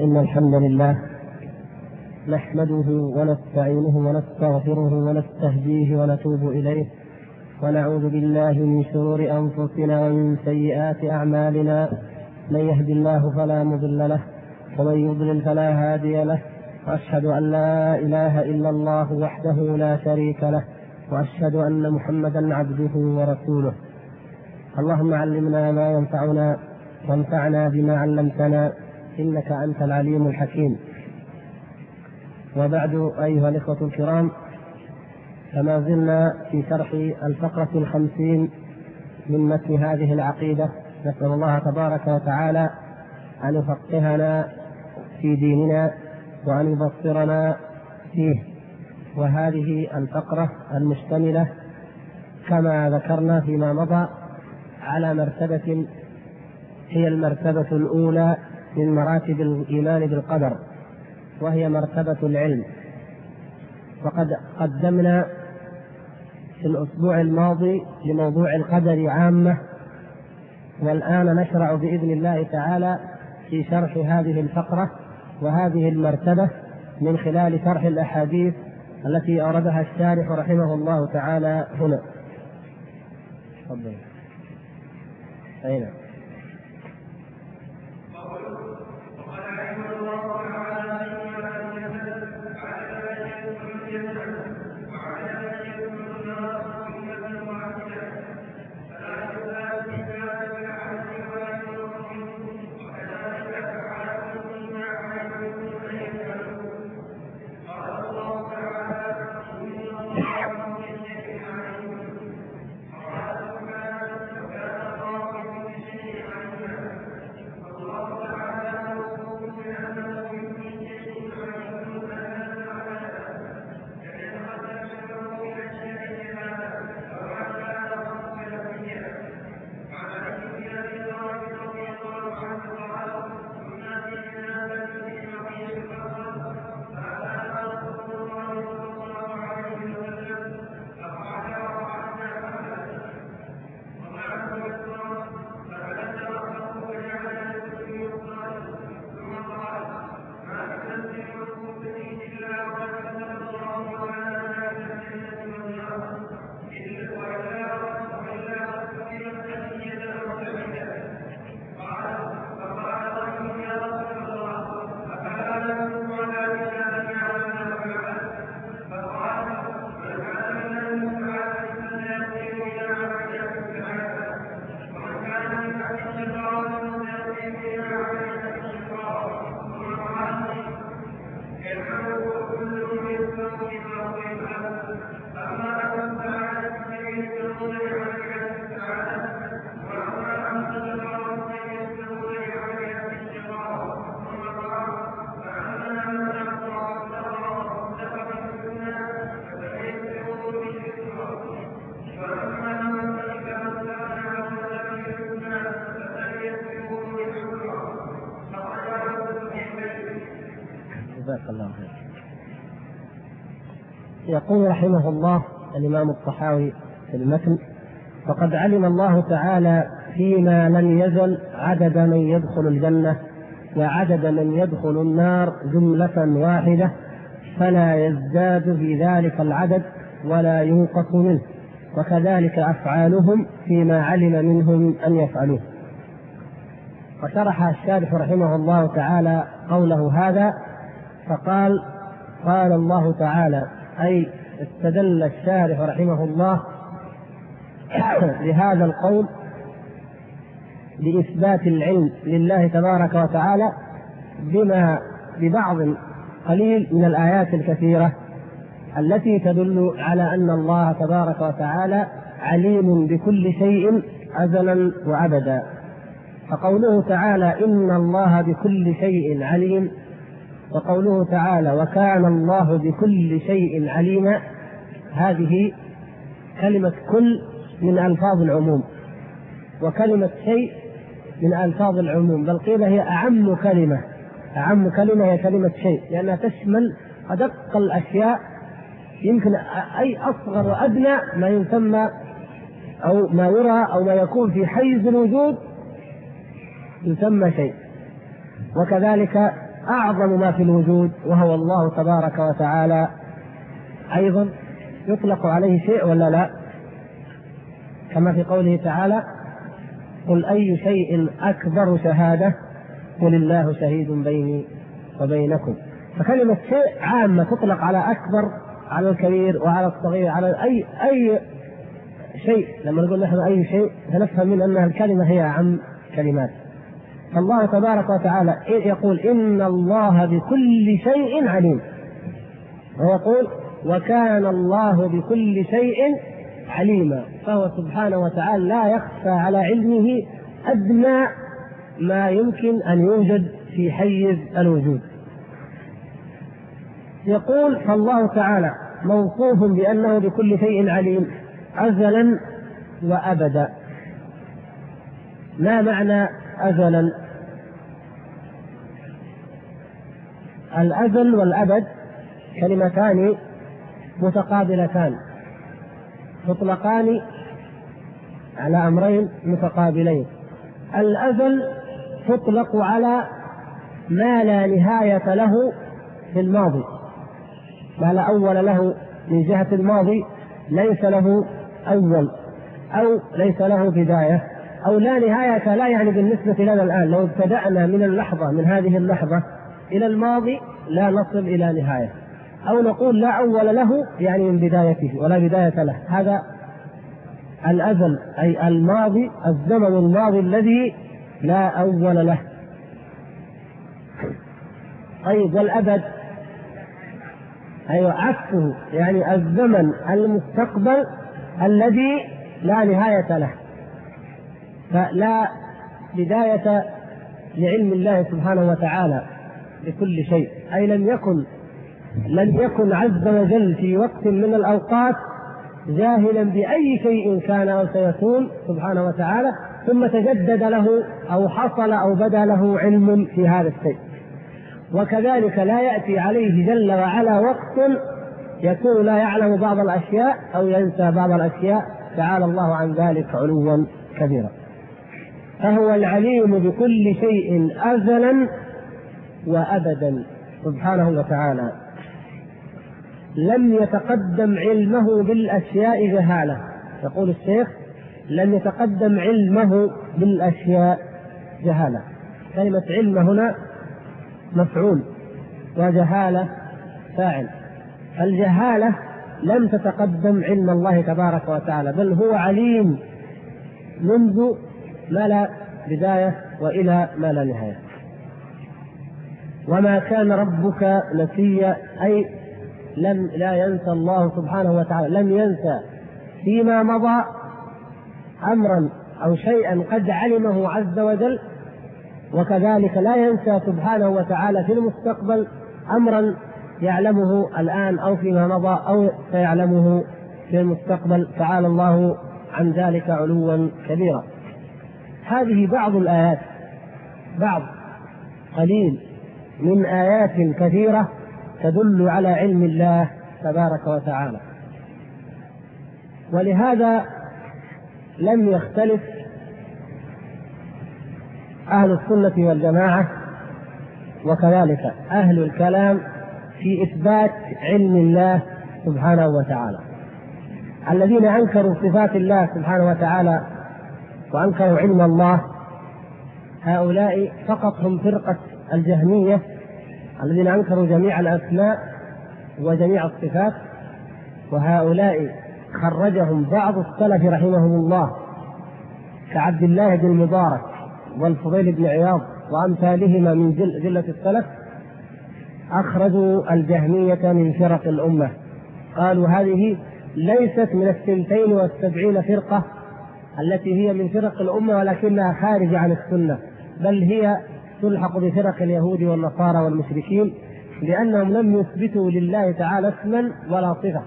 إن الحمد لله نحمده ونستعينه ونستغفره ونستهديه ونتوب إليه، ونعوذ بالله من شرور أنفسنا ومن سيئات أعمالنا. من يهد الله فلا مضل له ومن يضلل فلا هادي له، وأشهد أن لا إله إلا الله وحده لا شريك له، وأشهد أن محمدا عبده ورسوله. اللهم علمنا ما ينفعنا وانفعنا بما علمتنا، إنك أنت العليم الحكيم. وبعد، أيها الإخوة الكرام، فما زلنا في شرح الفقرة 50 من متن هذه العقيدة. نسأل الله تبارك وتعالى أن يفقهنا في ديننا وأن يبصرنا فيه. وهذه الفقرة المشتملة كما ذكرنا فيما مضى على مرتبة هي المرتبة الأولى من مراتب الإيمان بالقدر، وهي مرتبة العلم. وقد قدمنا في الأسبوع الماضي لموضوع القدر عامة، والآن نشرع بإذن الله تعالى في شرح هذه الفقرة وهذه المرتبة من خلال شرح الأحاديث التي أوردها الشارح رحمه الله تعالى هنا. تفضل. أين؟ يقول رحمه الله الإمام الطحاوي في المتن: وقد علم الله تعالى فيما لم يزل عدد من يدخل الجنة وعدد من يدخل النار جملة واحدة، فلا يزداد في ذلك العدد ولا ينقص منه، وكذلك أفعالهم فيما علم منهم أن يفعلوه. وشرح الشارح رحمه الله تعالى قوله هذا فقال: قال الله تعالى، أي استدل الشارح رحمه الله لهذا القول بإثبات العلم لله تبارك وتعالى ببعض قليل من الآيات الكثيرة التي تدل على أن الله تبارك وتعالى عليم بكل شيء أزلا وأبدا. فقوله تعالى: إن الله بكل شيء عليم، وقوله تعالى: وكان الله بكل شيء عليما، هذه كلمة كل من ألفاظ العموم، وكلمة شيء من ألفاظ العموم، بل قيل هي أعم كلمة هي كلمة شيء، لأنها تشمل أدق الأشياء، يمكن أي أصغر وأدنى ما يسمى أو ما يرى أو ما يكون في حيز الوجود يسمى شيء. وكذلك أعظم ما في الوجود وهو الله تبارك وتعالى أيضا يطلق عليه شيء ولا لا؟ كما في قوله تعالى: قل أي شيء أكبر شهادة قل الله شهيد بيني وبينكم. فكلمة شيء عامة تطلق على أكبر، على الكبير، وعلى الصغير، على أي شيء. لما نقول نحن أي شيء فنفهم من أنها الكلمة هي أعم كلمات. فالله تبارك وتعالى يقول: إن الله بكل شيء عليم، ويقول: وكان الله بكل شيء عليما. فهو سبحانه وتعالى لا يخفى على علمه أدنى ما يمكن أن يوجد في حيز الوجود. يقول: فالله تعالى موصوف بأنه بكل شيء عليم أزلا وأبدا. ما معنى أزلا؟ الأزل والأبد كلمتان متقابلتان، تطلقان على أمرين متقابلين. الأزل تطلق على ما لا نهاية له في الماضي، ما لا أول له من جهة الماضي، ليس له أول أو ليس له بداية، أو لا نهاية، لا يعني بالنسبة لنا الآن لو ابتدأنا من اللحظة، من هذه اللحظة إلى الماضي لا نصل إلى نهاية، أو نقول لا أول له يعني من بدايته ولا بداية له. هذا الأزل، أي الماضي، الزمن الماضي الذي لا أول له. طيب، والأبد أيوة عكسه، يعني الزمن المستقبل الذي لا نهاية له، فلا بداية لعلم الله سبحانه وتعالى بكل شيء، أي لم يكن عز وجل في وقت من الأوقات جاهلا بأي شيء كان أو سيكون سبحانه وتعالى، ثم تجدد له أو حصل أو بدا له علم في هذا الشيء. وكذلك لا يأتي عليه جل وعلا وقت يكون لا يعلم بعض الأشياء أو ينسى بعض الأشياء، تعالى الله عن ذلك علوا كبيرا. فهو العليم بكل شيء أزلا وأبدا سبحانه وتعالى. لم يتقدم علمه بالأشياء جهالة. يقول الشيخ: لم يتقدم علمه بالأشياء جهالة. كلمة علم هنا مفعول، وجهالة فاعل. الجهالة لم تتقدم علم الله تبارك وتعالى، بل هو عليم منذ ما لا بداية وإلى ما لا نهاية. وما كان ربك نسيا، أي لا ينسى الله سبحانه وتعالى، لم ينسى فيما مضى أمرا أو شيئا قد علمه عز وجل، وكذلك لا ينسى سبحانه وتعالى في المستقبل أمرا يعلمه الآن أو فيما مضى أو سيعلمه في المستقبل، تعالى الله عن ذلك علوا كبيرا. هذه بعض الآيات، بعض قليل من آيات كثيرة تدل على علم الله تبارك وتعالى. ولهذا لم يختلف أهل السنة والجماعة وكذلك أهل الكلام في إثبات علم الله سبحانه وتعالى. الذين أنكروا صفات الله سبحانه وتعالى وأنكروا علم الله، هؤلاء فقط هم فرقة الجهمية الذين أنكروا جميع الأسماء وجميع الصفات، وهؤلاء خرجهم بعض السلف رحمهم الله كعبد الله بن المبارك والفضيل بن عياض وأمثالهما من جلة السلف، أخرجوا الجهمية من فرق الأمة. قالوا هذه ليست من 72 فرقة التي هي من فرق الأمة، ولكنها خارجة عن السنة، بل هي تلحق بفرق اليهود والنصارى والمشركين، لأنهم لم يثبتوا لله تعالى اسما ولا صفة.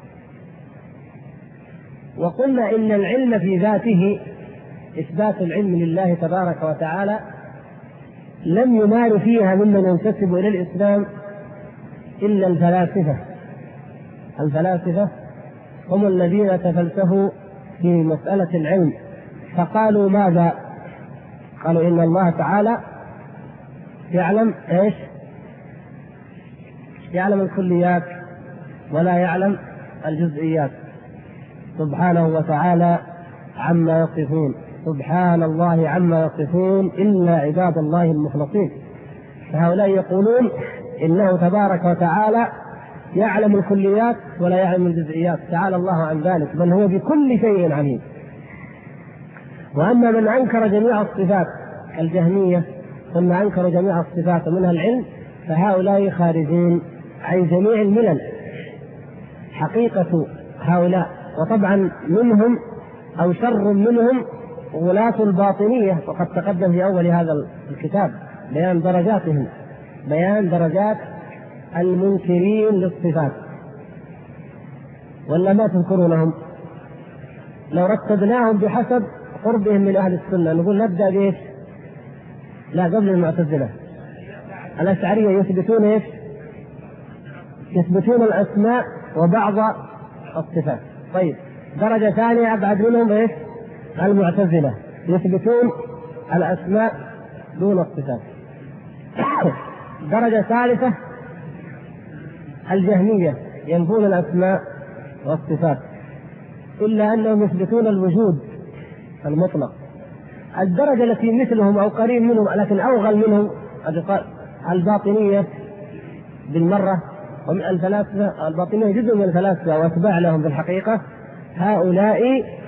وقلنا إن العلم في ذاته، إثبات العلم لله تبارك وتعالى، لم ينال فيها ممن ينتسب إلى الإسلام إلا الفلاسفة. الفلاسفة هم الذين تفلسفوا في مسألة العلم، فقالوا ماذا؟ قالوا إن الله تعالى يعلم إيش؟ يعلم الكليات ولا يعلم الجزئيات سبحانه وتعالى عما يصفون. سبحان الله عما يصفون إلا عباد الله المخلصين. فهؤلاء يقولون إنه تبارك وتعالى يعلم الكليات ولا يعلم الجزئيات، تعالى الله عن ذلك، بل هو بكل شيء عليم. وأما من أنكر جميع الصفات الجهمية ثم أنكر جميع الصفات منها العلم فهؤلاء خارجون عن جميع الملل. حقيقة هؤلاء، وطبعا منهم أو شر منهم ولاة الباطنية، وقد تقدم في أول هذا الكتاب بيان درجاتهم، بيان درجات المنكرين للصفات. ولا ما تذكرونهم؟ لو رتبناهم بحسب قربهم من أهل السنة نقول نبدأ بإيش؟ لا، قبل المعتزلة الأشعرية يثبتون إيش؟ يثبتون الأسماء وبعض الصفات. طيب، درجة ثانية أبعد منهم إيش؟ المعتزلة يثبتون الأسماء دون الصفات. درجة ثالثة الجهمية ينفون الأسماء والصفات، إلا أنهم يثبتون الوجود المطلق. الدرجة التي مثلهم أو قريب منهم لكن أوغل منهم الباطنية بالمرة، ومن الفلاسفة الباطنية جزء من الفلاسفة وأتباع لهم بالحقيقة. هؤلاء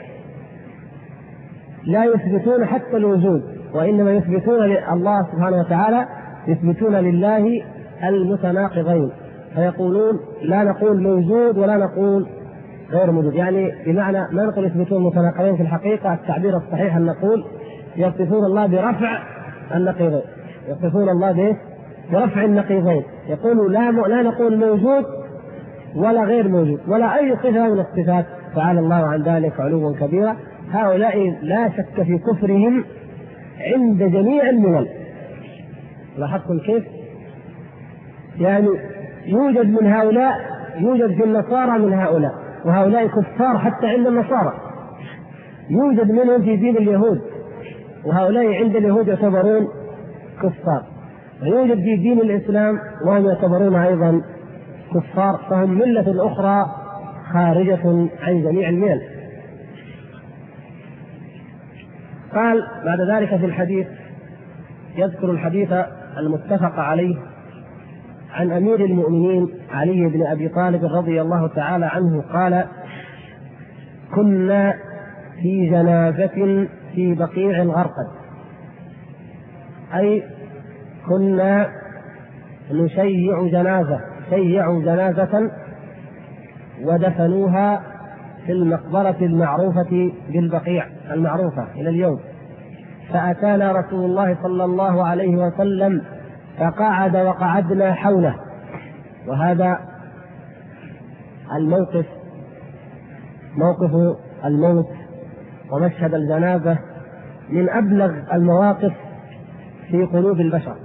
لا يثبتون حتى الوجود، وإنما يثبتون الله سبحانه وتعالى، يثبتون لله المتناقضين، فيقولون لا نقول موجود ولا نقول غير موجود. يعني بمعنى ما نقول يثبتون متناقضين، في الحقيقة التعبير الصحيح أن نقول يصفون الله برفع النقيضين، يصفون الله برفع النقيضين. يقولوا لا نقول موجود ولا غير موجود ولا أي صفة من الصفات، تعالى الله عن ذلك علوا كبيرا. هؤلاء لا شك في كفرهم عند جميع الملل. لاحظتم كيف؟ يعني يوجد من هؤلاء، يوجد في النصارى من هؤلاء، وهؤلاء كفار حتى عند النصارى. يوجد منهم في دين اليهود، وهؤلاء عند اليهود يعتبرون كفار. ويوجد في دين الإسلام وهم يعتبرون أيضا كفار، فهم ملة أخرى خارجة عن جميع الملل. قال بعد ذلك في الحديث، يذكر الحديث المتفق عليه عن أمير المؤمنين علي بن أبي طالب رضي الله تعالى عنه قال: كنا في جنازة في بقيع الغرقد، أي كنا نشيع جنازة، شيعوا جنازة ودفنوها في المقبرة المعروفة بالبقيع المعروفة إلى اليوم. فأتانا رسول الله صلى الله عليه وسلم فقعد وقعدنا حوله. وهذا الموقف، موقف الموت ومشهد الجنازة، من أبلغ المواقف في قلوب البشر.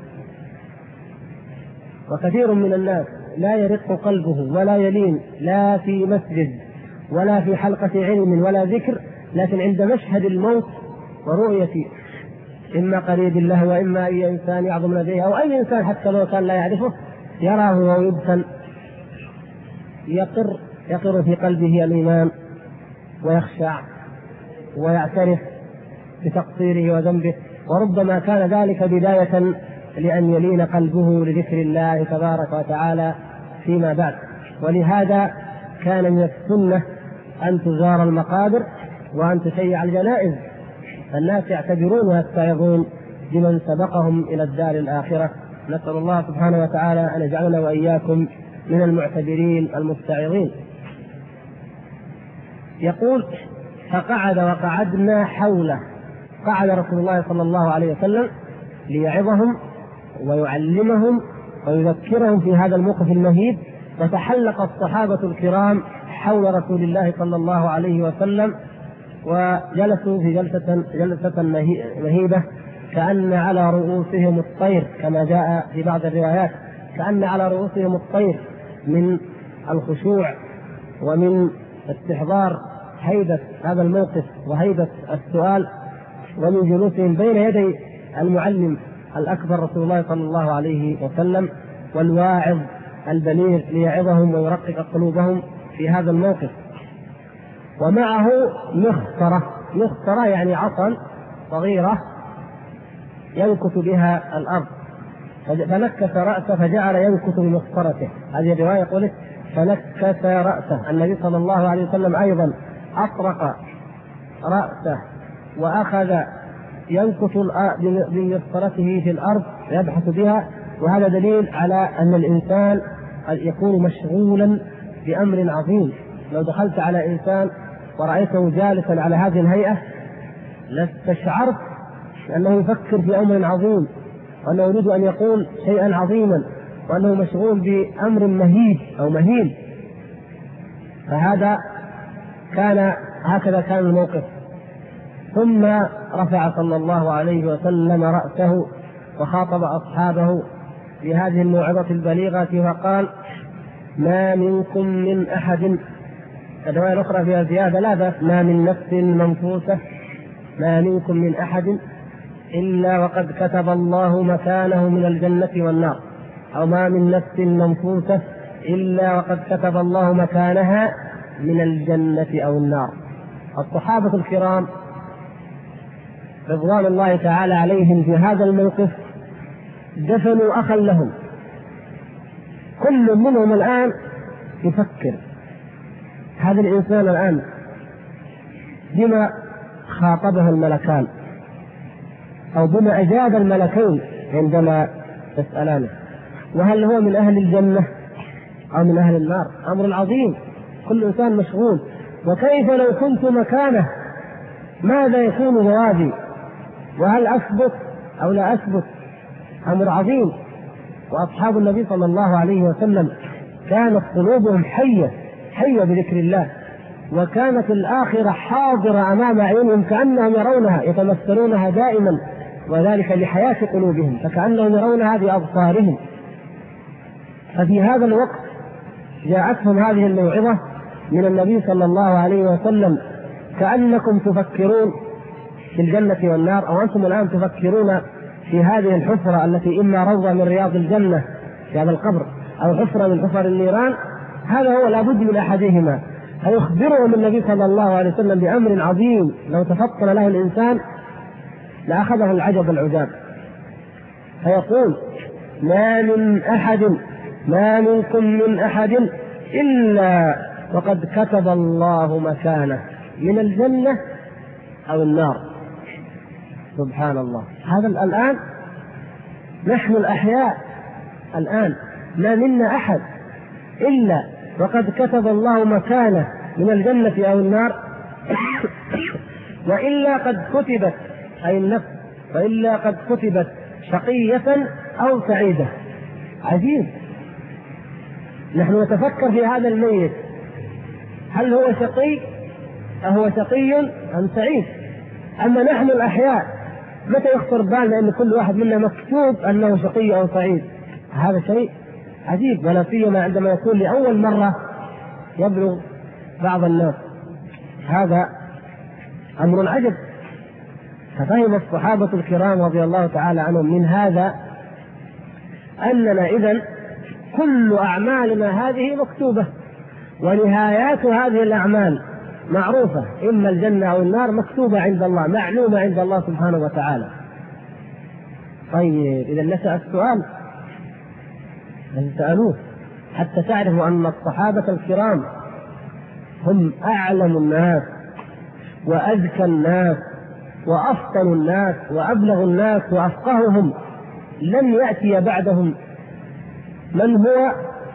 وكثير من الناس لا يرق قلبه ولا يلين لا في مسجد ولا في حلقة علم ولا ذكر، لكن عند مشهد الموت ورؤية إما قريب له وإما أي إنسان يعظم لديه أو أي إنسان حتى لو كان لا يعرفه يراه ويبسل، يقر في قلبه الإيمان ويخشع ويعترف بتقصيره وذنبه، وربما كان ذلك بداية لأن يلين قلبه لذكر الله تبارك وتعالى فيما بعد. ولهذا كان من السنة أن تزار المقابر وأن تشيع الجنائز، فالناس يعتبرون ويتعظون بمن سبقهم إلى الدار الآخرة. نسأل الله سبحانه وتعالى أن يجعلنا وإياكم من المعتبرين المستعظين. يقول: فقعد وقعدنا حوله. قعد رسول الله صلى الله عليه وسلم ليعظهم ويعلمهم ويذكرهم في هذا الموقف المهيب، وتحلق الصحابة الكرام حول رسول الله صلى الله عليه وسلم وجلسوا في جلسة مهيبة، كأن على رؤوسهم الطير، كما جاء في بعض الروايات كأن على رؤوسهم الطير من الخشوع ومن استحضار هيبة هذا الموقف وهيبة السؤال، ومن جلوسهم بين يدي المعلم الأكبر رسول الله صلى الله عليه وسلم والواعظ البليغ ليعظهم ويرقق قلوبهم في هذا الموقف. ومعه مخطرة يعني عصا صغيرة ينكت بها الأرض، فنكس رأسه فجعل ينكت بمخطرته. هذه الرواية قلت فنكس رأسه. النبي صلى الله عليه وسلم أيضا أطرق رأسه وأخذ ينكت بمخطرته في الأرض يبحث بها. وهذا دليل على أن الإنسان يكون مشغولا بأمر عظيم. لو دخلت على إنسان ورأيته جالسا على هذه الهيئة لاستشعرت أنه يفكر في أمر عظيم، وأنه يريد أن يقول شيئا عظيما، وأنه مشغول بأمر مهيب أو مهين. هكذا كان الموقف. ثم رفع صلى الله عليه وسلم رأسه وخاطب أصحابه بهذه الموعظة البليغة فقال: ما منكم من أحد. الرواية الأخرى فيها زيادة لا بأس: ما من نفس منفوسة، ما منكم من أحد إلا وقد كتب الله مكانه من الجنة والنار، أو ما من نفس منفوسة إلا وقد كتب الله مكانها من الجنة أو النار. الصحابة الكرام رضوان الله تعالى عليهم في هذا الموقف دفنوا أخا لهم. كل منهم الآن يفكر هذا الإنسان الآن بما خاطبه الملكان، أو بما أجاب الملكين عندما يسألانه، وهل هو من أهل الجنة أو من أهل النار؟ أمر عظيم، كل إنسان مشغول. وكيف لو كنت مكانه ماذا يكون جوابي؟ وهل أثبت أو لا أثبت؟ أمر عظيم. وأصحاب النبي صلى الله عليه وسلم كانت قلوبهم حية بذكر الله، وكانت الآخرة حاضرة أمام عيونهم كأنهم يرونها، يتمثلونها دائما، وذلك لحياة قلوبهم، فكأنهم يرونها بأبصارهم. ففي هذا الوقت جاءتهم هذه الموعظة من النبي صلى الله عليه وسلم: كأنكم تفكرون في الجنة والنار، أو أنتم الآن تفكرون في هذه الحفرة التي إما روضة من رياض الجنة في هذا القبر أو حفرة من حفر النيران. هذا هو لابد من أحدهما. فيخبرهم النبي صلى الله عليه وسلم بأمر عظيم لو تفطن له الإنسان لأخذه العجب العجاب. فيقول: ما منكم من أحد إلا وقد كتب الله مكانه من الجنة أو النار. سبحان الله. هذا الآن نحن الأحياء الآن ما منا أحد إلا وقد كتب الله مكانه من الجنة أو النار، وإلا قد كتبت أي النفس، وإلا قد كتبت شقية أو سعيدة. عجيب. نحن نتفكر في هذا الميت، هل هو شقي أهو شقي أم سعيد؟ أما نحن الأحياء متى يخطر بالنا أن كل واحد منا مكتوب أنه شقي أو سعيد؟ هذا شيء عجيب، ولا سيما عندما يكون لأول مرة يبلغ بعض الناس. هذا أمر عجب. ففهم الصحابة الكرام رضي الله تعالى عنهم من هذا أننا إذن كل أعمالنا هذه مكتوبة، ونهايات هذه الأعمال معروفة، إما الجنة أو النار، مكتوبة عند الله، معلومة عند الله سبحانه وتعالى. طيب إذا نسأل السؤال الذي سألوه حتى تعرفوا أن الصحابة الكرام هم أعلم الناس وأذكى الناس وأفضل الناس وأبلغ الناس وأفقههم. لن يأتي بعدهم من هو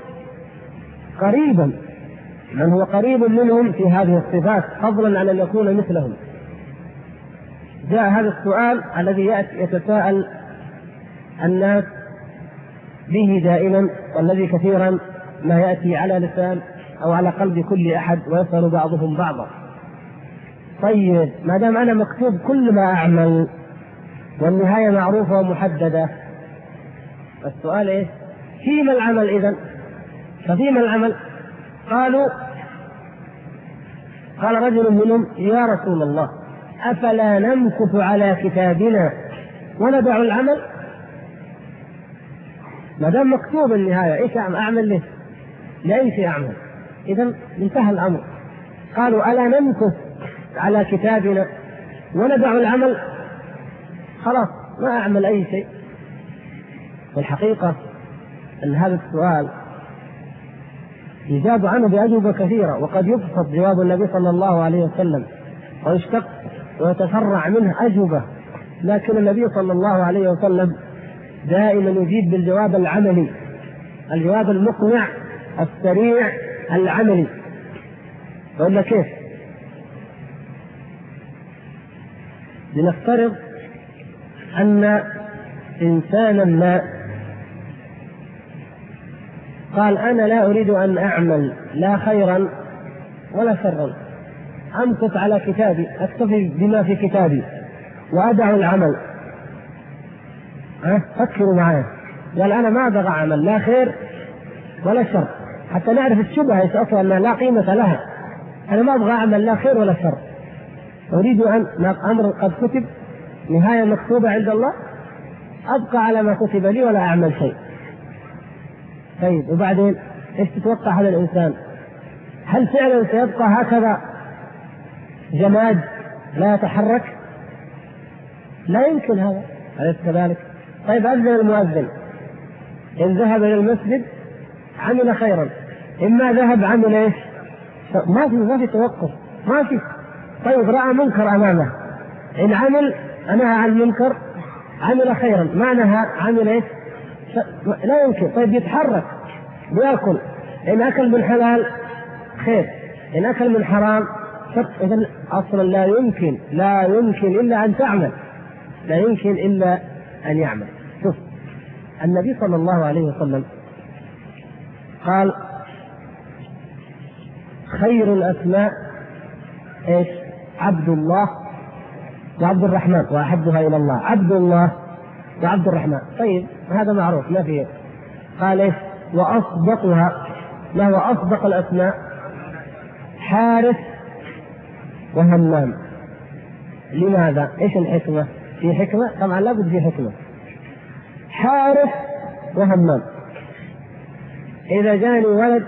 قريب منهم في هذه الصفات، فضلا عن أن يكون مثلهم. جاء هذا السؤال الذي يتساءل الناس به دائما، والذي كثيرا ما يأتي على لسان أو على قلب كل أحد، ويسأل بعضهم بعضا: طيب ما دام أنا مكتوب كل ما أعمل والنهاية معروفة ومحددة، السؤال إيه؟ فيما العمل إذن؟ ففيما العمل؟ قال رجل منهم: يا رسول الله، أفلا نمكث على كتابنا وندع العمل؟ ما دام مكتوب النهاية ايش أعمل له؟ لأي شيء أعمل؟ إذا انتهى الأمر. قالوا ألا نمكث على كتابنا وندع العمل؟ خلاص ما أعمل أي شيء. والحقيقة أن هذا السؤال يجاب عنه بأجوبة كثيرة، وقد يبسط جواب النبي صلى الله عليه وسلم ويشتق ويتفرع منه أجوبة، لكن النبي صلى الله عليه وسلم دائما يجيب بالجواب العملي، الجواب المقنع السريع العملي. وإلا كيف؟ لنفترض أن إنسانا ما قال أنا لا أريد أن أعمل لا خيرا ولا شرا، أمكث على كتابي، أكتفي بما في كتابي وأدع العمل. فكروا معي، قال أنا ما أبغى أعمل لا خير ولا شر، حتى نعرف الشبهة أصلا أنها لا قيمة لها. أنا ما أبغى أعمل لا خير ولا شر، أريد أن أمر قد كتب، نهاية مكتوبة عند الله، أبقى على ما كتب لي ولا أعمل شيء. طيب وبعدين إيش تتوقع هذا الإنسان؟ هل فعلا سيبقى هكذا جماد لا يتحرك؟ لا يمكن هذا، أليس كذلك؟ طيب أذن المؤذن، إن ذهب إلى المسجد عمل خيرا، إما ذهب عمل إيش؟ ما في توقف، ما في. طيب رأى منكر أمامه، إن عمل نهى عن المنكر عمل خيرا، ما نهى عمل إيش؟ لا يمكن. طيب يتحرك بيأكل، إن أكل من حلال خير، إن أكل من حرام شر. إذن أصلا لا يمكن إلا أن تعمل، لا يمكن إلا أن يعمل. شوف النبي صلى الله عليه وسلم قال خير الأسماء إيش؟ عبد الله وعبد الرحمن، وأحبها إلى الله عبد الله وعبد الرحمن. طيب هذا معروف ما فيه. قال إيش؟ وأصدقها، ما هو أصدق الأسماء؟ حارث وهمام. لماذا؟ إيش الحكمة؟ في حكمة؟ طبعا لابد في حكمة. حارث وهمام، إذا جاني ولد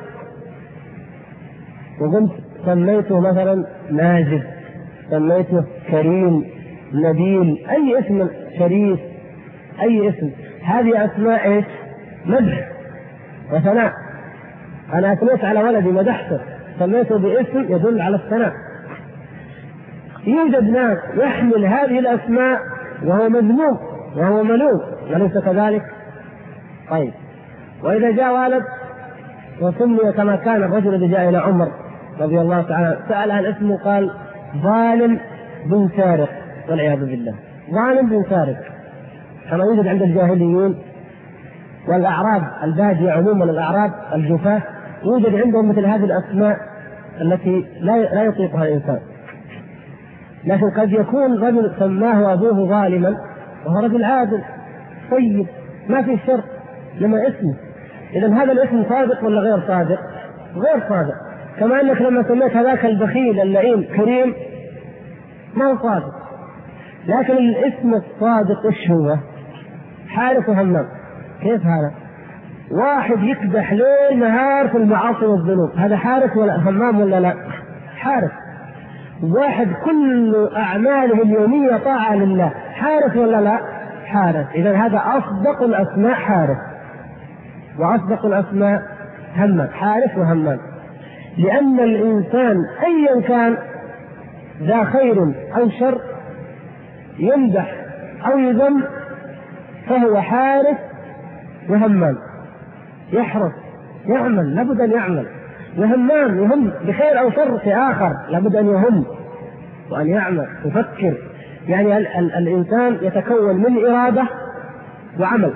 وقمت سميته مثلا ماجد، سميته كريم، نبيل، أي اسم، شريف، أي اسم، هذه أسماء إيش؟ مدح وثناء. أنا أثنيت على ولدي مدحته، سميته باسم يدل على الثناء. يوجد ناس يحمل هذه الأسماء وهو مذموم وهو ملوم، أليس كذلك؟ طيب وإذا جاء ولد وسمي كما كان الرجل الذي جاء إلى عمر رضي الله تعالى سأل عن اسمه، قال ظالم بن سارق، والعياذ بالله، ظالم بن سارق، كما يوجد عند الجاهليين والأعراب البادية عموما، الأعراب الجفاة يوجد عندهم مثل هذه الأسماء التي لا يطيقها الإنسان. لكن قد يكون رجل سماه أبوه ظالما وهو رجل عادل طيب ما في شر لما اسمه. إذن هذا الاسم صادق ولا غير صادق؟ غير صادق. كما أنك لما سميت هذاك البخيل اللئيم كريم ما هو صادق. لكن الاسم الصادق إيش هو؟ حارث وهمام. كيف هذا؟ واحد يكدح ليل نهار في المعاصي والذنوب، هذا حارث ولا همام ولا لا؟ حارث. واحد كل أعماله اليومية طاعة لله، حارث ولا لا؟ حارث. إذا هذا أصدق الأسماء حارث، وأصدق الأسماء همام، حارث وهمام. لأن الإنسان أيا كان ذا خير أو شر يمدح أو يذم فهو حارث وهمام، يحرص يعمل، لابد أن يعمل. وهمام يهم بخير أو شر في آخر، لابد أن يهم وأن يعمل يفكر. يعني الإنسان يتكون من إرادة وعمل.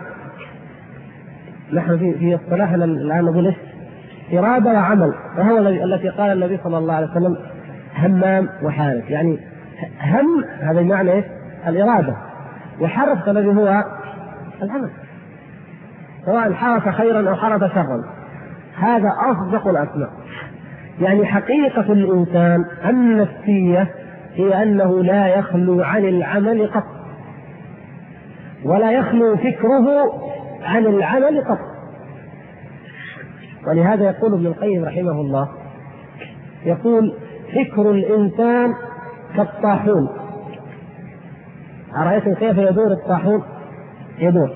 نحن في اصطلاحنا الآن نقول إرادة وعمل، وهو التي قال النبي صلى الله عليه وسلم همام وحارث. يعني هم هذا المعنى إيه؟ الإرادة، وحرث الذي هو العمل، سواء حرث خيرا أو حرث شرا. هذا أصدق الأسماء. يعني حقيقة الإنسان النفسية هي أنه لا يخلو عن العمل قط، ولا يخلو فكره عن العمل قط. ولهذا يقول ابن القيم رحمه الله، يقول: فكر الإنسان كالطاحون. أرأيتم كيف يدور الطاحون؟ يدور.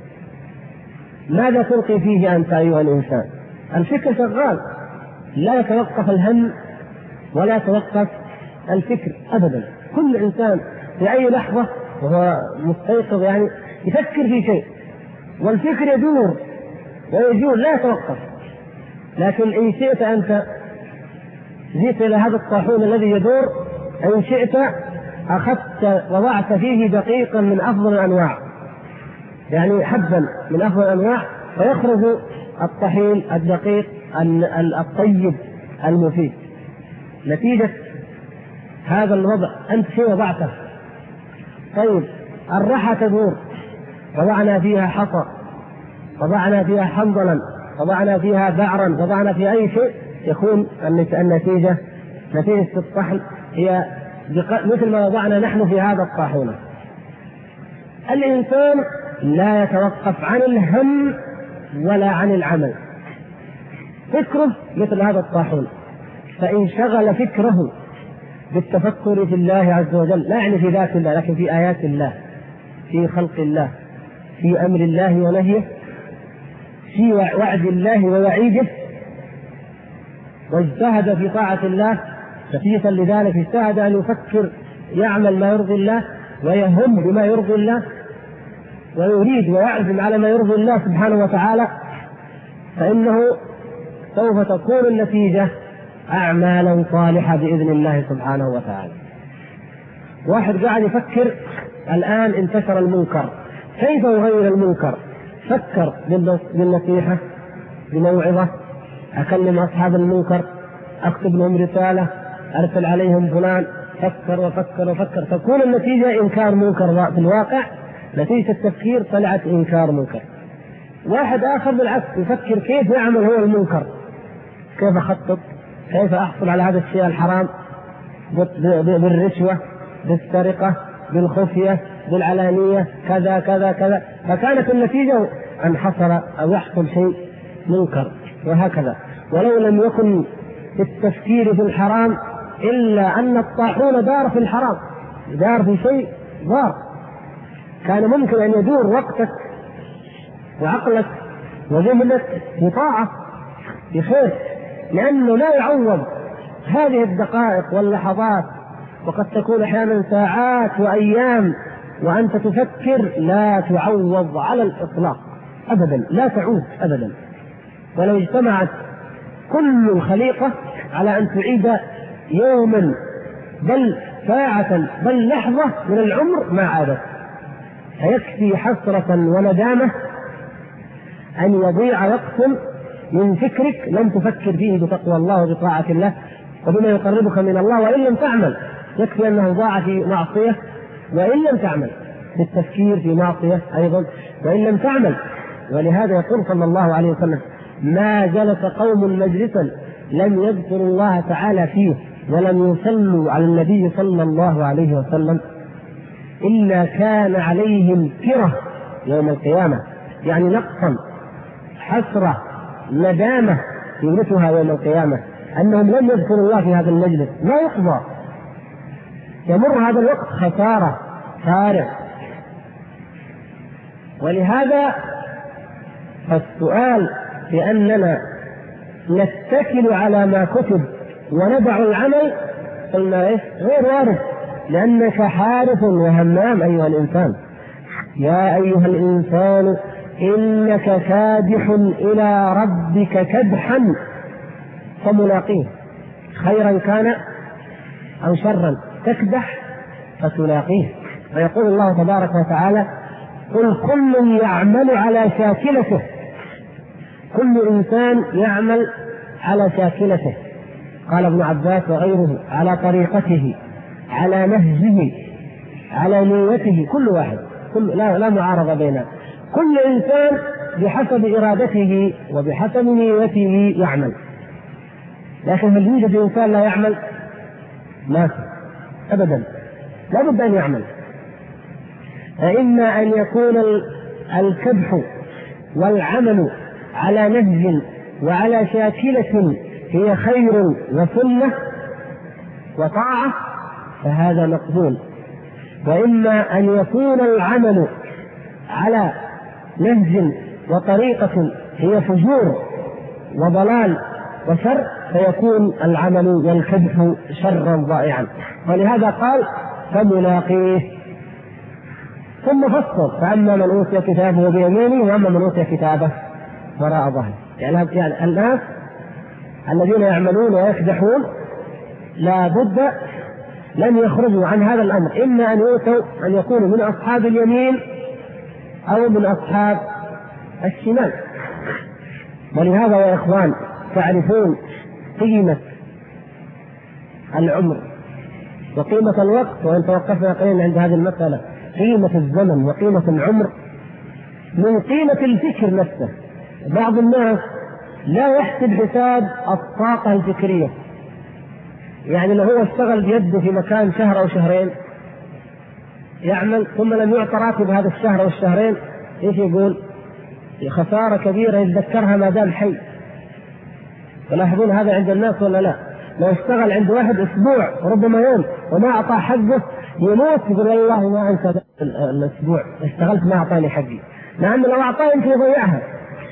ماذا تلقي فيه أنت أيها الإنسان؟ الفكر شغال، لا يتوقف الهم ولا يتوقف الفكر أبدا. كل إنسان في أي لحظة وهو مستيقظ يعني يفكر في شيء، والفكر يدور ويجول لا يتوقف. لكن إن شئت أنت جئت إلى هذا الطاحون الذي يدور، إن شئت أخذت وضعت فيه دقيقا من أفضل الأنواع، يعني حبا من أفضل الأنواع، فيخرج الطحين الدقيق الطيب المفيد. نتيجة هذا الوضع أنت شيء وضعته. طيب الرحى تدور، وضعنا فيها حصى، وضعنا فيها حنظلا، وضعنا فيها بعرا، وضعنا فيها أي شيء، يكون النتيجة نتيجة الطحن هي مثل ما وضعنا نحن في هذا الطاحونة. الإنسان لا يتوقف عن الهم ولا عن العمل، فكره مثل هذا الطاحون، فإن شغل فكره بالتفكر في الله عز وجل، لا يعني في ذات الله لكن في آيات الله، في خلق الله، في أمر الله ونهيه، في وعد الله ووعيده، واجتهد في طاعة الله، نتيجة لذلك اجتهد أن يفكر يعمل ما يرضي الله ويهم بما يرضي الله ويريد ويعزم على ما يرضي الله سبحانه وتعالى، فإنه سوف تكون النتيجة أعمالا صالحة بإذن الله سبحانه وتعالى. واحد قاعد يفكر الآن انتشر المنكر، كيف يغير المنكر؟ فكر بالنصيحة، بموعظة، أكلم أصحاب المنكر، أكتب لهم رسالة، أرسل عليهم فلان، فكر وفكر وفكر، تكون النتيجة إنكار منكر في الواقع. نتيجة التفكير طلعت إنكار منكر. واحد آخر بالعكس يفكر كيف يعمل هو المنكر، كيف أخطط، كيف أحصل على هذا الشيء الحرام، بالرشوة، بالسرقة، بالخفية، بالعلانية، كذا كذا كذا، فكانت النتيجة أن حصل أو يحصل شيء منكر، وهكذا. ولو لم يكن في التفكير في الحرام إلا أن الطاحون دار في الحرام، دار في شيء ضار، كان ممكن أن يدور وقتك وعقلك وذهنك بطاعة بخير، لأنه لا يعوض هذه الدقائق واللحظات، وقد تكون أحيانا ساعات وأيام وأنت تفكر، لا تعوض على الإطلاق أبدا، لا تعود أبدا. ولو اجتمعت كل الخليقة على أن تعيد يوما بل ساعة بل لحظة من العمر ما عادت، فيكفي حسرة وندامة أن يضيع وقت من فكرك لم تفكر فيه بتقوى الله وبطاعة الله وبما يقربك من الله، وإن لم تعمل يكفي أنه ضاع في معصية، وإن لم تعمل في التفكير في معصية أيضا وإن لم تعمل. ولهذا يقول صلى الله عليه وسلم: ما جلس قوم مجلسا لم يذكروا الله تعالى فيه ولم يصلوا على النبي صلى الله عليه وسلم إلا كان عليهم كرة يوم القيامة، يعني نقصا، حسرة، ندامة يورثها يوم القيامة أنهم لم يذكروا الله في هذا المجلس، لا يقضى، يمر هذا الوقت خسارة فارغ. ولهذا السؤال بأننا نتكل على ما كتب وندع العمل قلنا غير وارد، لأنك حارث وهمام أيها الإنسان. يا أيها الإنسان إنك كادح إلى ربك كدحا فملاقيه، خيرا كان أو شرا تكدح فتلاقيه. ويقول الله تبارك وتعالى: قل كل يعمل على شاكلته، كل إنسان يعمل على شاكلته، قال ابن عباس وغيره على طريقته، على نهجه، على نيته، كل واحد، لا معارضة بينه، كل إنسان بحسب إرادته وبحسب نيته يعمل. لكن هل يوجد إنسان لا يعمل؟ لا أبدا، لا بد أن يعمل. فإما أن يكون الكدح والعمل على نهج وعلى شاكلة هي خير وسنة وطاعة فهذا مقبول. وإما أن يكون العمل على نهج وطريقة هي فجور وضلال وشر فيكون العمل والكدح شرا ضائعا. ولهذا قال فملاقيه، ثم فصل فأما من أوتي كتابه بيمينه وأما من أوتي كتابه وراء ظهره. يعني الناس الذين يعملون ويكدحون لا بد لن يخرجوا عن هذا الأمر، إما أن يكونوا من أصحاب اليمين أو من أصحاب الشمال. ولهذا يا إخوان تعرفون قيمة العمر وقيمة الوقت، وإن توقفنا قليلا عند هذه المسألة قيمة الزمن وقيمة العمر من قيمة الفكر نفسه. بعض الناس لا يحسب حساب الطاقة الفكرية، يعني لو هو اشتغل بيده في مكان شهر أو شهرين يعمل ثم لم يعطى راتب هذا الشهر أو الشهرين، إيش يقول؟ خسارة كبيرة يتذكرها ما دام حي. تلاحظون هذا عند الناس ولا لا؟ لو اشتغل عند واحد أسبوع ربما يوم وما أعطى حقه يموت يقول والله ما أنسى الأسبوع اشتغلت ما أعطاني حقي، مع أنه لو أعطاه يمكن يضيعها.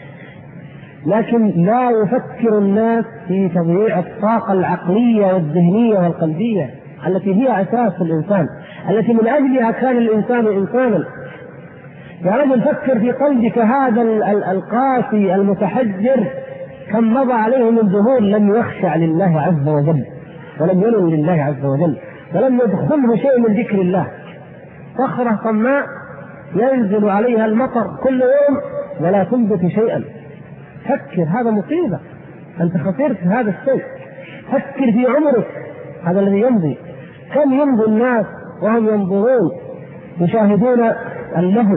لكن لا يفكر الناس في تضييع الطاقة العقلية والذهنية والقلبية التي هي أساس الإنسان، التي من أجلها كان الإنسان إنسانا. يا رجل فكر في قلبك هذا القاسي المتحجر كم مضى عليه من دهور لم يخشع لله عز وجل ولم يلن لله عز وجل ولم يدخله شيء من ذكر الله. صخرة صماء ينزل عليها المطر كل يوم ولا تنبت شيئا. فكر، هذا مصيبة، أنت خسرت هذا الشيء. فكر في عمرك هذا الذي يمضي. كم يمضي الناس وهم ينظرون يشاهدون اللهو،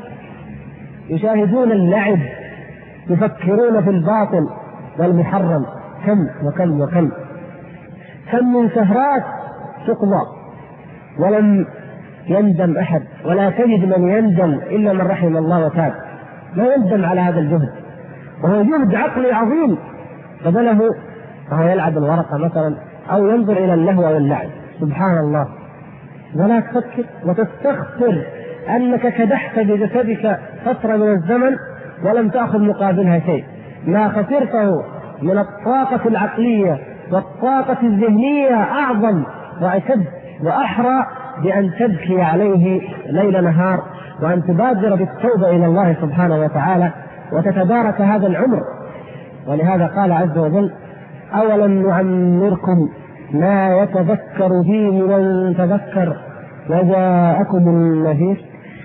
يشاهدون اللعب، يفكرون في الباطل والمحرم. كم وكم وكم كم من سهرات تقضى ولم يندم أحد، ولا تجد من يندم إلا من رحم الله وتاب. لا يندم على هذا الجهد، وهو جهد عقلي عظيم بدله وهو يلعب الورقة مثلا أو ينظر إلى اللهو واللعب. سبحان الله. ولا تفكر وتستغفر أنك كدحت بجسدك فترة من الزمن ولم تأخذ مقابلها شيء. ما خسرته من الطاقة العقلية والطاقة الذهنية أعظم وأشد وأحرى بأن تبكي عليه ليل نهار، وأن تبادر بالتوبة إلى الله سبحانه وتعالى وتتدارك هذا العمر. ولهذا قال عز وجل أولم نعمركم ما يتذكر فيه من تذكر وجاءكم النذير.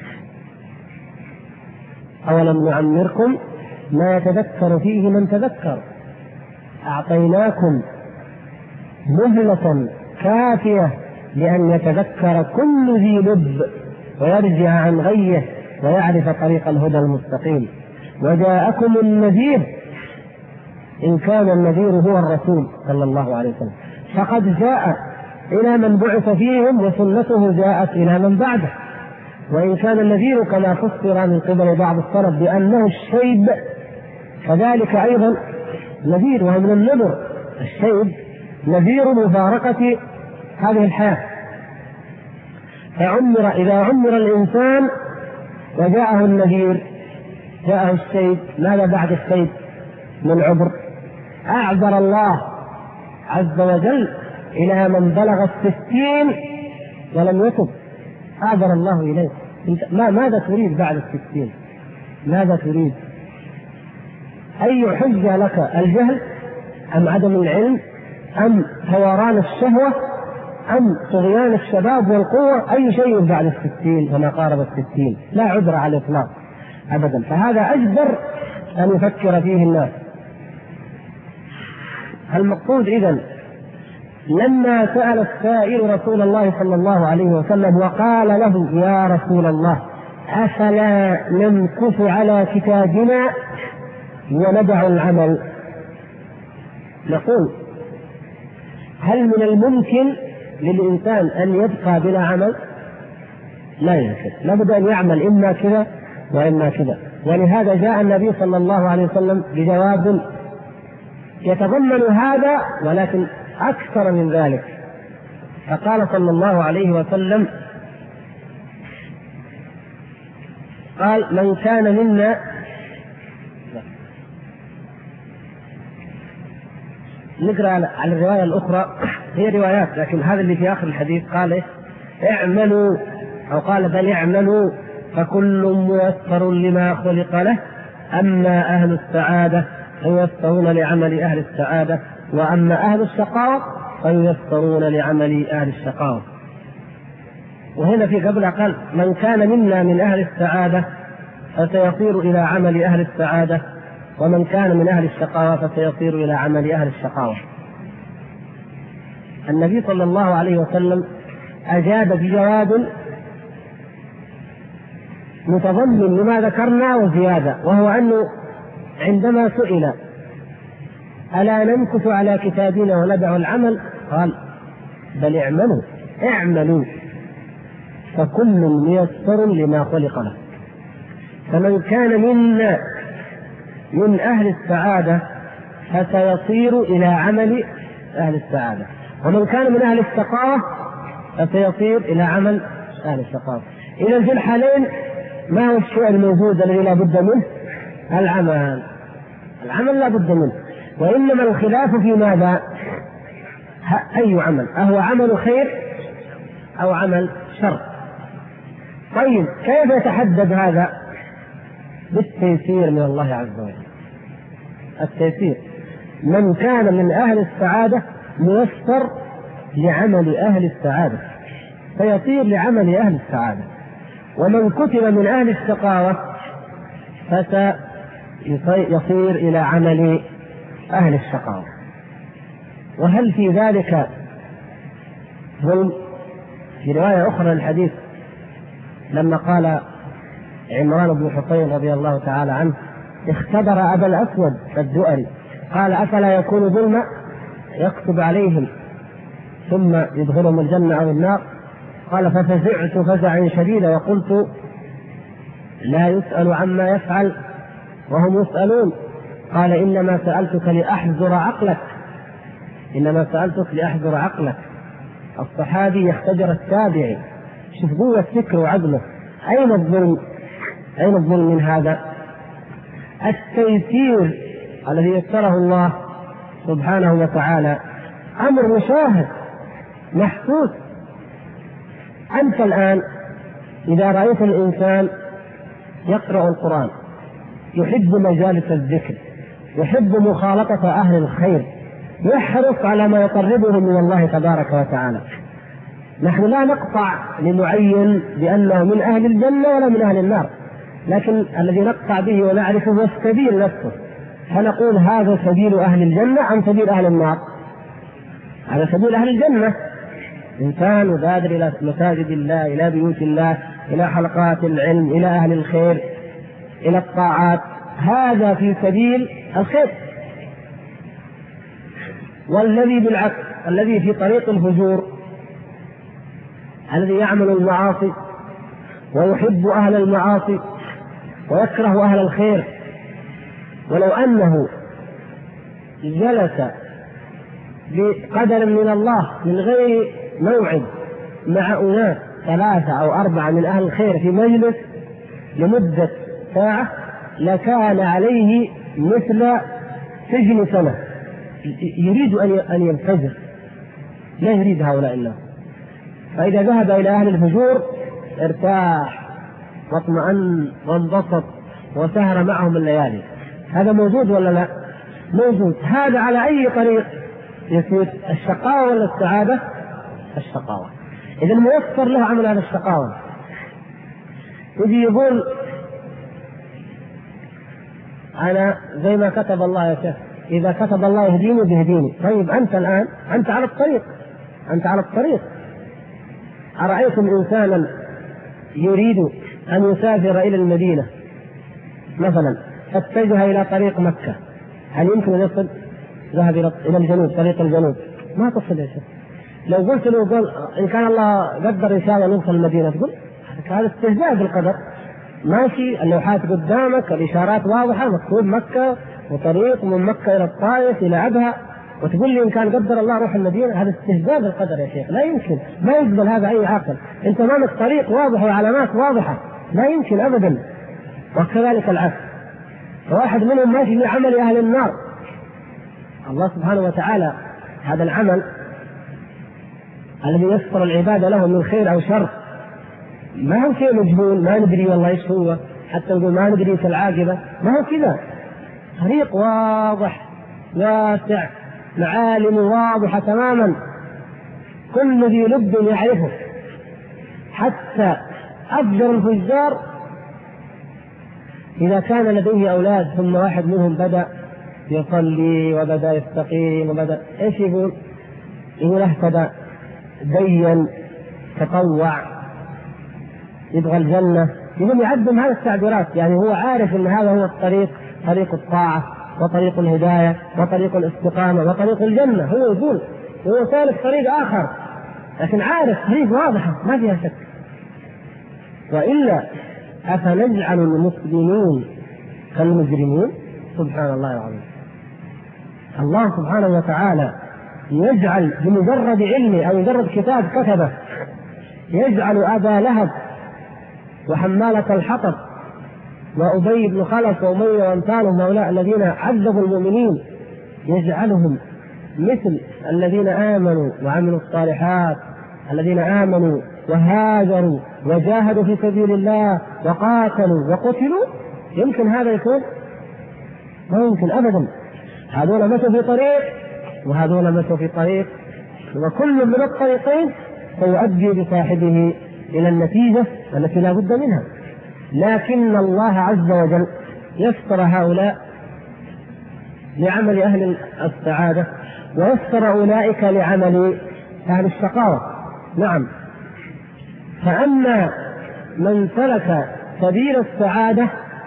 أولم نعمركم ما يتذكر فيه من تذكر، أعطيناكم مهلة كافية لأن يتذكر كل ذي لب ويرجع عن غيه ويعرف طريق الهدى المستقيم. وجاءكم النذير، إن كان النذير هو الرسول صلى الله عليه وسلم فقد جاء إلى من بعث فيهم وسنته جاءت إلى من بعده. وإن كان النذير كما فسر من قبل بعض السلف بأنه الشيب، كذلك أيضا نذير، وهو من النذر. الشيب نذير مفارقة هذه الحياة. إذا عمر الإنسان وجاءه النذير جاءه الشيب، ماذا بعد الشيب من عبر؟ أعذر الله عز وجل إلى من بلغ 60 ولم يتب، أعذر الله إليه. ماذا تريد بعد 60؟ ماذا تريد؟ أي حجة لك؟ الجهل أم عدم العلم أم ثوران الشهوة أم طغيان الشباب والقوة؟ أي شيء بعد 60 وما قارب 60 لا عذر على الإطلاق أبدا. فهذا أجدر أن يفكر فيه الناس. المقصود إذن لما سأل السائل رسول الله صلى الله عليه وسلم وقال له يا رسول الله أفلا نمكث على كتابنا وندع العمل؟ نقول هل من الممكن للإنسان أن يبقى بلا عمل؟ لا يمكن، لابد أن يعمل إما كذا وإما كذا. ولهذا جاء النبي صلى الله عليه وسلم بجواب يتضمن هذا ولكن أكثر من ذلك. فقال صلى الله عليه وسلم قال من كان منا نقرأ على الرواية الأخرى، هي روايات لكن هذا اللي في آخر الحديث قال اعملوا، أو قال بل اعملوا فكل ميسر لما خلق له، أما أهل السعادة فييسرون لعمل أهل السعادة، وأما أهل الشقاوة فييسرون لعمل أهل الشقاوة. وهنا في قبل قال من كان منا من أهل السعادة فسيصير إلى عمل أهل السعادة، ومن كان من أهل الشقاوة فسيصير إلى عمل أهل الشقاوة. النبي صلى الله عليه وسلم أجاب بجواب متضمن لما ذكرنا وزيادة، وهو أنه عندما سئل ألا نمكث على كتابنا وندع العمل، قال بل اعملوا فكل ميسر لما خلق له. فمن كان منا من أهل السعادة فسيصير إلى عمل أهل السعادة، ومن كان من أهل الشقاوة فسيصير إلى عمل أهل الشقاوة. إذا في الحالين ما هو الشيء الموجود الذي لا بد منه؟ العمل لا بد منه، وإنما الخلاف في ماذا؟ أي عمل؟ أهو عمل خير أو عمل شر؟ طيب كيف يتحدد هذا؟ بالتيسير من الله عز وجل. التيسير، من كان من أهل السعادة ميسر لعمل أهل السعادة فيصير لعمل أهل السعادة، ومن كتب من أهل الشقاوة فسيصير إلى عمل أهل الشقاوة. وهل في ذلك ظلم؟ في رواية أخرى للحديث لما قال عمران بن حسين رضي الله تعالى عنه اختبر أبا الأسود الدؤلي قال أفلا يكون ظلما يكتب عليهم ثم يدخلهم الجنة أو النار؟ قال ففزعت فزعا شديدا وقلت لا يسأل عما يفعل وهم يسألون. قال إنما سألتك لأحذر عقلك. الصحابي يختبر التابعي، شوف قوة فكره وعقله. أين الظلم من هذا؟ التيسير الذي يسره الله سبحانه وتعالى أمر مشاهد محسوس. أنت الآن إذا رأيت الإنسان يقرأ القرآن، يحب مجالس الذكر، يحب مخالطة أهل الخير، يحرص على ما يقربه من الله تبارك وتعالى، نحن لا نقطع لمعين بأنه من أهل الجنة ولا من أهل النار، لكن الذي نقطع به ونعرفه هو السبيل نفسه، فنقول هذا سبيل أهل الجنة أم سبيل أهل النار؟ هذا سبيل أهل الجنة. إنسان يبادر إلى مساجد الله، إلى بيوت الله، إلى حلقات العلم، إلى أهل الخير، إلى الطاعات، هذا في سبيل الخير. والذي بالعكس، الذي في طريق الفجور، الذي يعمل المعاصي ويحب أهل المعاصي ويكره أهل الخير، ولو أنه جلس بقدر من الله من غير موعد مع أناس 3 أو 4 من أهل الخير في مجلس لمدة ساعة لكان عليه مثل سجن سنة. يريد أن ينفجر، لا يريد هؤلاء الناس. فإذا ذهب إلى أهل الفجور ارتاح واطمأن وانبسط وسهر معهم الليالي. هذا موجود ولا لا؟ موجود. هذا على أي طريق يسير؟ الشقاوة ولا السعادة؟ الشقاوة. إذا ميسر له عمل على الشقاوة. يجي يقول أنا زي ما كتب الله يا شيخ، إذا كتب الله يهديني بيهديني. طيب أنت الآن أنت على الطريق. أرأيتم إنسانا يريد أن يسافر إلى المدينة مثلا، فاتجه إلى طريق مكة، هل يمكن أن يصل؟ ذهب إلى الجنوب، طريق الجنوب، ما تصل يا شيخ. لو قلت له قل إن كان الله قدر إن شاء الله ندخل المدينة، تقول هذا استهزاء بالقدر. ماشي، اللوحات قدامك، الإشارات واضحة، مكتوب مكة وطريق من مكة إلى الطائف إلى أبها، وتقول لي إن كان قدر الله روح المدينة؟ هذا استهزاء بالقدر يا شيخ، لا يمكن، ما يقبل هذا أي عاقل. أنت أمامك طريق واضح وعلامات واضحة، لا يمكن أبدا. وكذلك العكس، فواحد منهم ماشي في عمل أهل النار، الله سبحانه وتعالى هذا العمل الذي يسر العبادة له من خير أو شر ما هو شيء مجهول، ما ندري والله إيش هو، حتى نقول ما ندري إيش العاقبة، ما هو كذا، طريق واضح واسع، معالم واضحة تماما، كل ذي لب يعرفه، حتى أفجر الفجار إذا كان لديه أولاد ثم واحد منهم بدأ يصلي وبدأ يستقيم وبدأ إيش يقول؟ يقول اهتدى، دين، تطوع، يبغى الجنة، يقول يعدم هذه التعبيرات، يعني هو عارف أن هذا هو الطريق، طريق الطاعة وطريق الهداية وطريق الاستقامة وطريق الجنة، هو يقول، هو سالك طريق آخر لكن عارف طريق واضحة ما فيها شك. وإلا أفنجعل المسلمين كالمجرمين؟ سبحان الله العظيم. الله سبحانه وتعالى يجعل بمجرد علمه أو مجرد كتاب كتبه يجعل أبا لهب وحمالة الحطب وأبي بن خلف وأمية وأمثالهم هؤلاء الذين عذبوا المؤمنين، يجعلهم مثل الذين آمنوا وعملوا الصالحات، الذين آمنوا وهاجروا وجاهدوا في سبيل الله وقاتلوا وقتلوا. يمكن هذا يكون؟ ما يمكن أبدا. هذول مشوا في طريق وهذول مشوا في طريق، وكل من الطريقين سيؤدي بصاحبه إلى النتيجة التي لا بد منها. لكن الله عز وجل يسر هؤلاء لعمل أهل السعادة ويسر أولئك لعمل أهل الشقاوة. نعم. فأما من سلك سبيل السعادة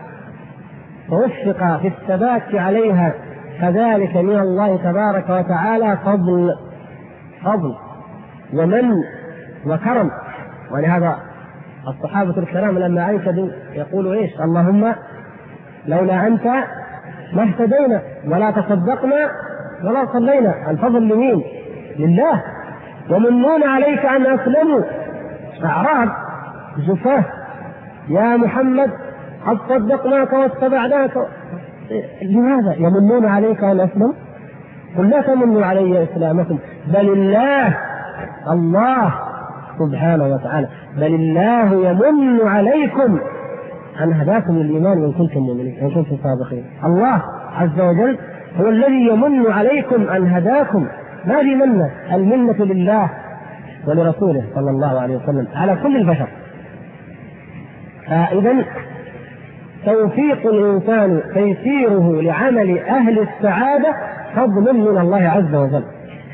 ووفق في الثبات عليها فذلك من الله تبارك وتعالى فضل ومن وكرم. ولهذا الصحابة الكرام لما أنشدوا يقولوا إيش؟ اللهم لولا أنت ما اهتدينا ولا تصدقنا ولا صلينا. الفضل لمين؟ لله. ومنون عليك أن أسلموا، أعراب زفاة، يا محمد قد صدقناك واتبعناك، لماذا يمنون عليك أن أسلم؟ قل لا تمنوا علي إسلامكم بل الله سبحانه وتعالى، بل الله يمن عليكم أن هداكم الإيمان إن كنتم مؤمنين إن كنتم صادقين. الله عز وجل هو الذي يمن عليكم أن هداكم. ما في منة، المنة لله ولرسوله صلى الله عليه وسلم على كل البشر. فإذا توفيق الإنسان تيسيره لعمل أهل السعادة فضل من الله عز وجل.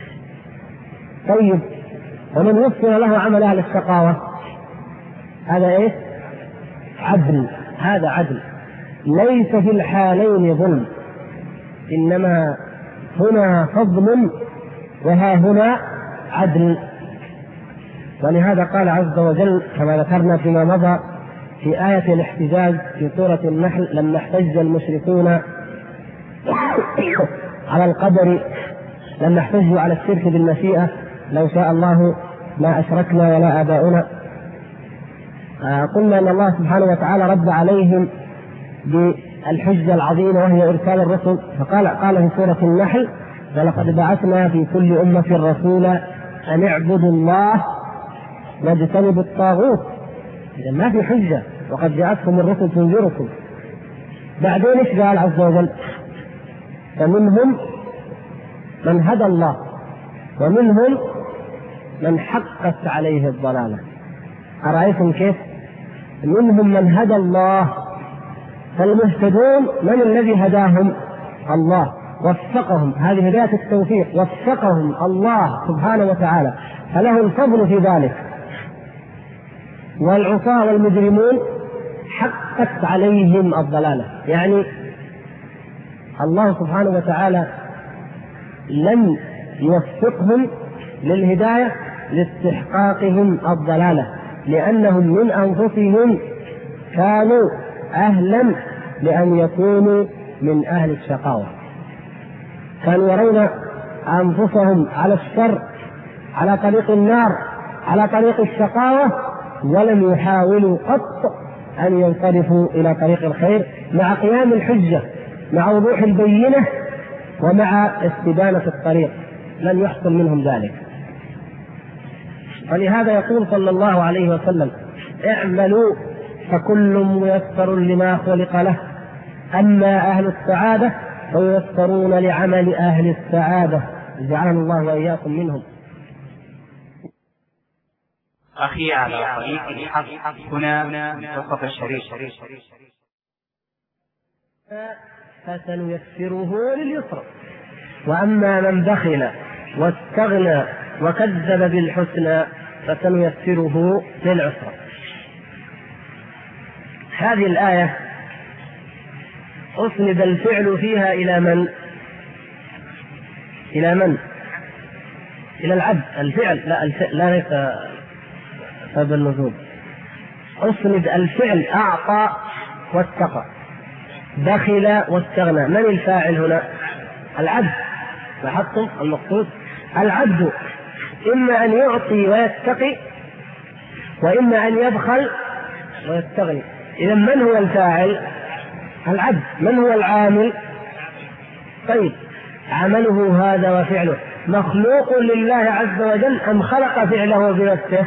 طيب، ومن يسر له عمل أهل الشقاوة هذا إيه؟ عدل. هذا عدل، ليس في الحالين ظلم، إنما هنا فضل وها هنا عدل. ولهذا قال عز وجل كما ذكرنا فيما مضى في آية الاحتجاج في سورة النحل لما احتج المشركون على القدر، لما احتجوا على الشرك بالمشيئة، لو شاء الله ما أشركنا ولا آباؤنا. قلنا أن الله سبحانه وتعالى رد عليهم بالحجة العظيمة وهي إرسال الرسل، فقال في سورة النحل ولقد بعثنا في كل أمة رسولا أن اعبدوا الله واجتنبوا الطاغوت. إذا ما في حجة وقد جاءتكم الرسل تنذركم. بعدين ايش قال عز وجل؟ فمنهم من هدى الله ومنهم من حقت عليه الضلالة. أرأيتم كيف؟ منهم من هدى الله، فالمهتدون من الذي هداهم؟ الله، وفقهم، هذه هداية التوفيق، وفقهم الله سبحانه وتعالى فله الفضل في ذلك. والعصاة والمجرمون حقت عليهم الضلالة، يعني الله سبحانه وتعالى لم يوفقهم للهداية لاستحقاقهم الضلالة، لأنهم من أنفسهم كانوا أهلا لأن يكونوا من أهل الشقاوة، كانوا يرون أنفسهم على الشر، على طريق النار، على طريق الشقاوة، ولم يحاولوا قط أن ينصرفوا إلى طريق الخير مع قيام الحجة، مع وضوح البينة، ومع استبانة الطريق، لن يحصل منهم ذلك. ولهذا يقول صلى الله عليه وسلم: اعملوا فكل ميسر لما خلق له، أما أهل السعادة فييسرون لعمل أهل السعادة، جعلنا الله وإياكم منهم. أخي على طريق الحق هنا منتصف الشريط. فسنيسره لليسر، وأما من بخل واستغنى وكذب بالحسنى فسنيسره للعسرى. هذه الآية أسند الفعل فيها إلى من؟ إلى العبد. الفعل لا ليس سبب النزول. أسند الفعل أعطى واتقى، بخل واستغنى. من الفاعل هنا؟ العبد. لاحظتم المقصود؟ العبد إما أن يعطي ويتقي، وإما أن يبخل ويستغني. إذا من هو الفاعل؟ العبد. من هو العامل؟ طيب، عمله هذا وفعله مخلوق لله عز وجل أم خلق فعله بنفسه؟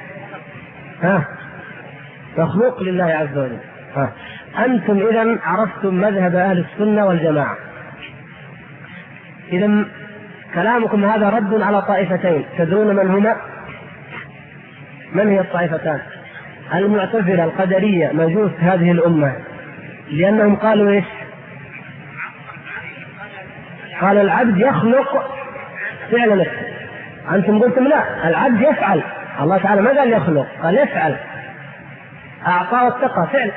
مخلوق لله عز وجل. أنتم إذن عرفتم مذهب أهل السنة والجماعة. إذن كلامكم هذا رد على طائفتين، تدرون من هما؟ من هي الطائفتان؟ المعتزلة القدرية مجوس هذه الأمة، لأنهم قالوا إيش؟ قال العبد يخلق فعل نفسه. أنتم قلتم لا، العبد يفعل. الله تعالى ما قال يخلق، قال يفعل. أعطى واتقى فعل.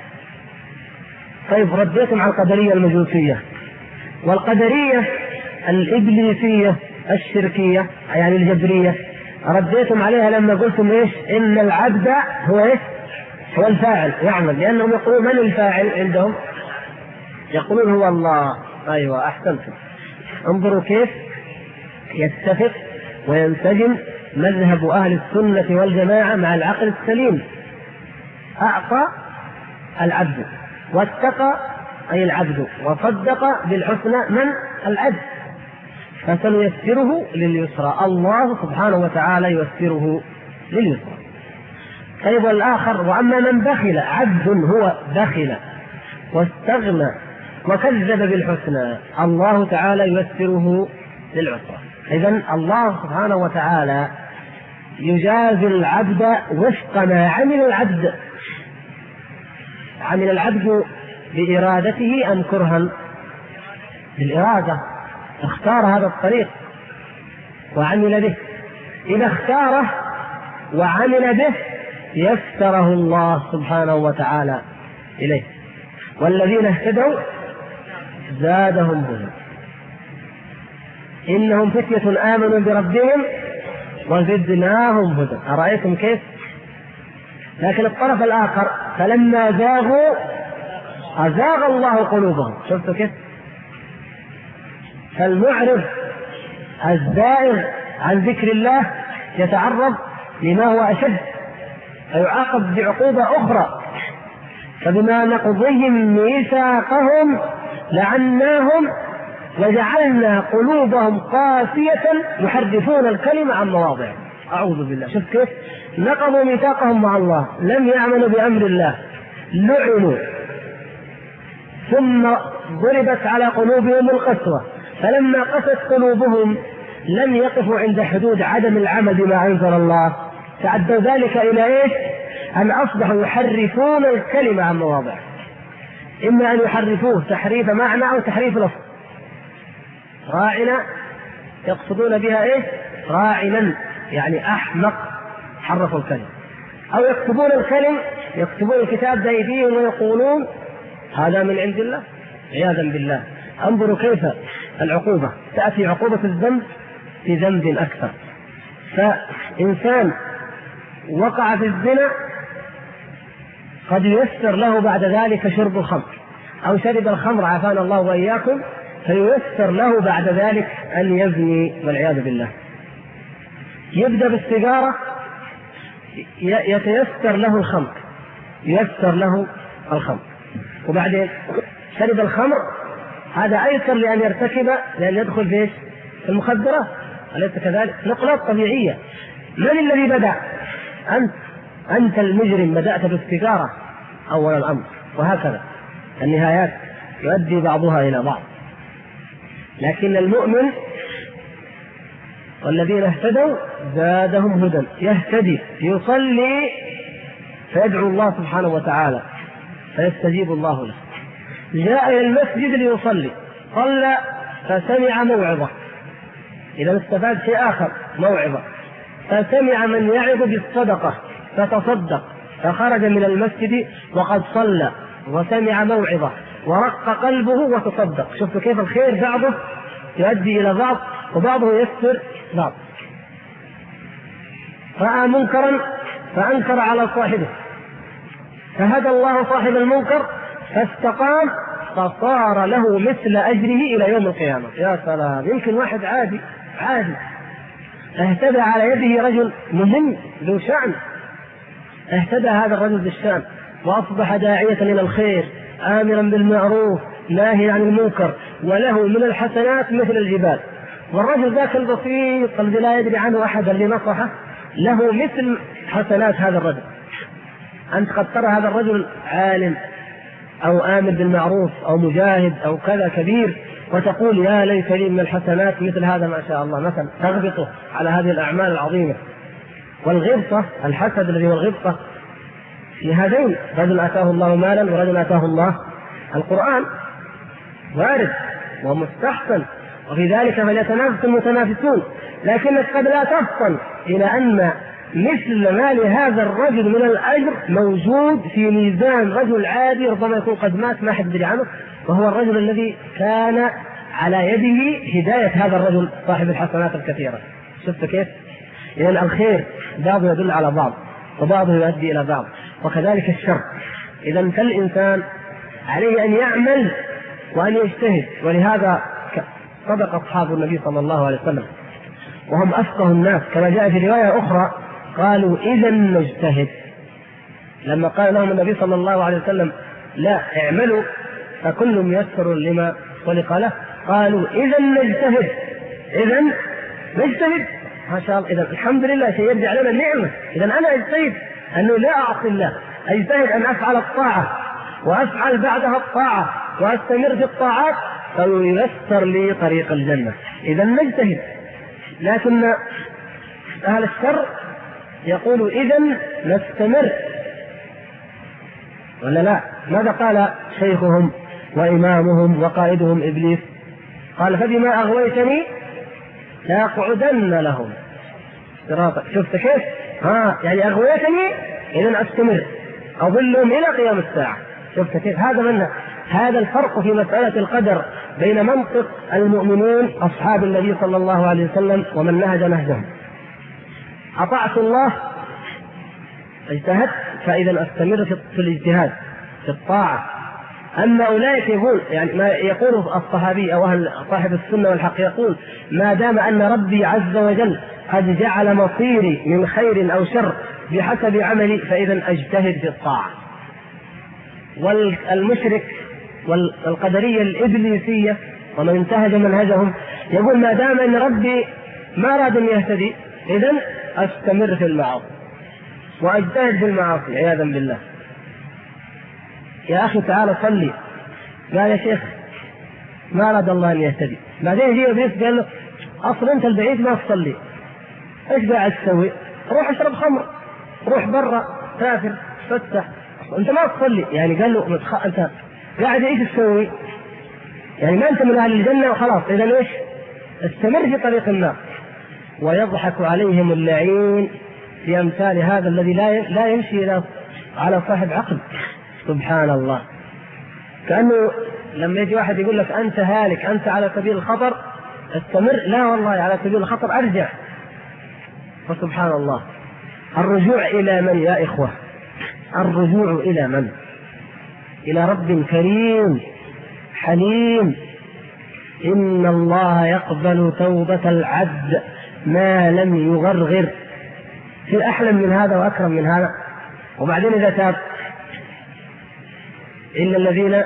طيب، رديتم على القدرية المجوسية والقدرية الإبليسية الشركية، يعني الجبرية، رديتم عليها لما قلتم إيش؟ إن العبد هو إيش؟ هو الفاعل يعمل، لأنهم يقولون من الفاعل عندهم؟ يقولون هو الله. أيوة، أحسنتم. انظروا كيف يتفق وينسجم مذهب أهل السنة والجماعة مع العقل السليم. أعطى العبد، واتقى أي العبد، وصدق بالحسنى من؟ العبد. فسنيسره لليسرى، الله سبحانه وتعالى ييسره لليسرى. طيب، والآخر: وأما من بخل، عبد هو بخل واستغنى وكذب بالحسنى، الله تعالى ييسره للعسرى. إذن الله سبحانه وتعالى يجازي العبد وفق ما عمل العبد. عمل العبد بإرادته أم كرها؟ بالإرادة، اختار هذا الطريق وعمل به. إذا اختاره وعمل به يسره الله سبحانه وتعالى إليه. والذين اهتدوا زادهم هدى، إنهم فتية آمنوا بربهم وزدناهم هدى. أرأيتم كيف؟ لكن الطرف الآخر: فلما زاغوا أزاغ الله قلوبهم. شفتوا كيف؟ فالمعرض الزائغ عن ذكر الله يتعرض لما هو أشد، فيعاقب بعقوبة أخرى. فبما نقضهم ميثاقهم لعناهم وجعلنا قلوبهم قاسية يحرفون الكلمة عن مواضعه. أعوذ بالله. شوف كيف نقضوا ميثاقهم مع الله، لم يعملوا بأمر الله، لعنوا، ثم ضربت على قلوبهم القسوة، فلما قست قلوبهم لم يقفوا عند حدود عدم العمل بما أنزل الله، تعدوا ذلك إلى إيش؟ أن أصبحوا يحرفون الكلمة عن مواضعه، إما أن يحرفوه تحريف معنى أو تحريف لفظ. راعنا يقصدون بها إيه؟ راعنا، يعني أحمق، حرفوا الكلمة. أو يكتبون الكلم، يكتبون الكتاب بأيديهم ويقولون هذا من عند الله، عياذا بالله. انظروا كيف العقوبة تأتي، عقوبة الذنب في ذنب أكثر. فإنسان وقع في الزنا قد ييسر له بعد ذلك شرب الخمر، أو شرب الخمر عافانا الله وإياكم فييسر له بعد ذلك أن يزني والعياذ بالله. يبدأ بالسيجارة يتيسر له الخمر، ييسر له الخمر، وبعدين شرب الخمر هذا أيسر لأن يرتكب، لأن يدخل في المخدرات، أليس كذلك؟ نقلات طبيعية. من الذي بدأ؟ أنت المجرم بدأت بالسيجارة أول الأمر، وهكذا النهايات يؤدي بعضها إلى بعض. لكن المؤمن والذين اهتدوا زادهم هدى، يهتدي يصلي فيدعو الله سبحانه وتعالى فيستجيب الله له. جاء إلى المسجد ليصلي، صلى فسمع موعظة، إذا استفاد شيء آخر موعظة، فسمع من يعظ بالصدقة فتصدق، فخرج من المسجد وقد صلى وسمع موعظة ورق قلبه وتصدق. شوفوا كيف الخير بعضه يؤدي إلى بعض وبعضه يسر بعض. رأى منكرا فأنكر على صاحبه فهدى الله صاحب المنكر فاستقام فصار له مثل أجره إلى يوم القيامة. يا سلام، يمكن واحد عادي اهتدى على يده رجل مهم ذو شأن، اهتدى هذا الرجل بالشأن وأصبح داعية إلى الخير آمرا بالمعروف ناهي عن المنكر، وله من الحسنات مثل الجبال. والرجل ذاك البسيط الذي لا يدري عنه أحد اللي نصحه له مثل حسنات هذا الرجل. أنت قد ترى هذا الرجل عالم أو آمر بالمعروف أو مجاهد أو كذا كبير، وتقول يا ليت لي من الحسنات مثل هذا ما شاء الله، مثلا تغبطه على هذه الأعمال العظيمة. والغبطة، الحسد الذي هو الغبطة، في هذين رجل آتاه الله مالا ورجل آتاه الله القرآن، وارد ومستحسن، وفي ذلك فليتنافس المتنافسون. لكنك قد لا تفطن إلى أن مثل ما لهذا الرجل من الأجر موجود في ميزان رجل عادي ربما يكون قد مات ما حد يدري عنه، وهو الرجل الذي كان على يده هداية هذا الرجل صاحب الحسنات الكثيرة. شفت كيف؟ إذن الخير بعضه يدل على بعض وبعضه يؤدي إلى بعض، وكذلك الشر. إذن فالإنسان عليه أن يعمل وأن يجتهد. ولهذا صدق أصحاب النبي صلى الله عليه وسلم وهم أفقه الناس، كما جاء في رواية أخرى قالوا إذا نجتهد. لما قال لهم النبي صلى الله عليه وسلم لا اعملوا فكل ميسر لما خلق له، قالوا إذا نجتهد. إذا نجتهد ما شاء الله، إذا الحمد لله شيء يرجع لنا النعمة. إذا أنا أجتهد أنه لا أعصي الله، أجتهد أن أفعل الطاعة وأفعل بعدها الطاعة وأستمر في الطاعات فييسر لي طريق الجنة. إذا نجتهد. لكن أهل الشر يقول إذا نستمر، ولا لا؟ ماذا قال شيخهم وإمامهم وقائدهم إبليس؟ قال فبما أغويتني لأقعدن لهم صراطك. شفت كيف؟ يعني أغويتني إذا أستمر أظلهم إلى قيام الساعة. شفت كيف؟ هذا الفرق في مسألة القدر بين منطق المؤمنين أصحاب النبي صلى الله عليه وسلم ومن نهج نهجهم. أطعت الله اجتهدت فإذا أستمر في الاجتهاد في الطاعة. أما أولئك يقول يعني ما يقول الصحابي أو أهل صاحب السنة والحق يقول ما دام أن ربي عز وجل قد جعل مصيري من خير أو شر بحسب عملي فإذا أجتهد في الطاعة. والمشرك والقدرية الإبليسية ومن انتهج منهجهم يقول ما دام أن ربي ما أراد أن يهتدي إذن أستمر في المعاصي وأجتهد في المعاصي عياذا بالله. يا أخي تعالى صلي، قال يا شيخ ما أراد الله أن يهتدي. بعدين يجي إبليس قال له أصلا أنت البعيد ما تصلي، إيش قاعد تسوي؟ روح اشرب خمر، روح برا سافر فتح، أنت ما تصلي. يعني قال له أنت قاعد إيش تسوي؟ يعني ما أنت من أهل الجنة وخلاص، إذا إيش؟ استمر في طريق النار. ويضحك عليهم اللعين في أمثال هذا الذي لا يمشي على صاحب عقل. سبحان الله. كأنه لما يجي واحد يقول لك أنت هالك، أنت على سبيل الخطر استمر، لا والله على سبيل الخطر أرجع. وسبحان الله. الرجوع إلى من يا إخوة؟ الرجوع إلى من؟ إلى رب كريم حليم. إن الله يقبل توبة العبد ما لم يغرغر. في أحلم من هذا وأكرم من هذا؟ وبعدين إذا تاب إلا الذين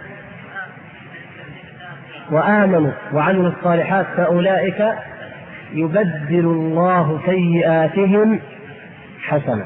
وآمنوا وعملوا الصالحات فأولئك يبدل الله سيئاتهم حسنة.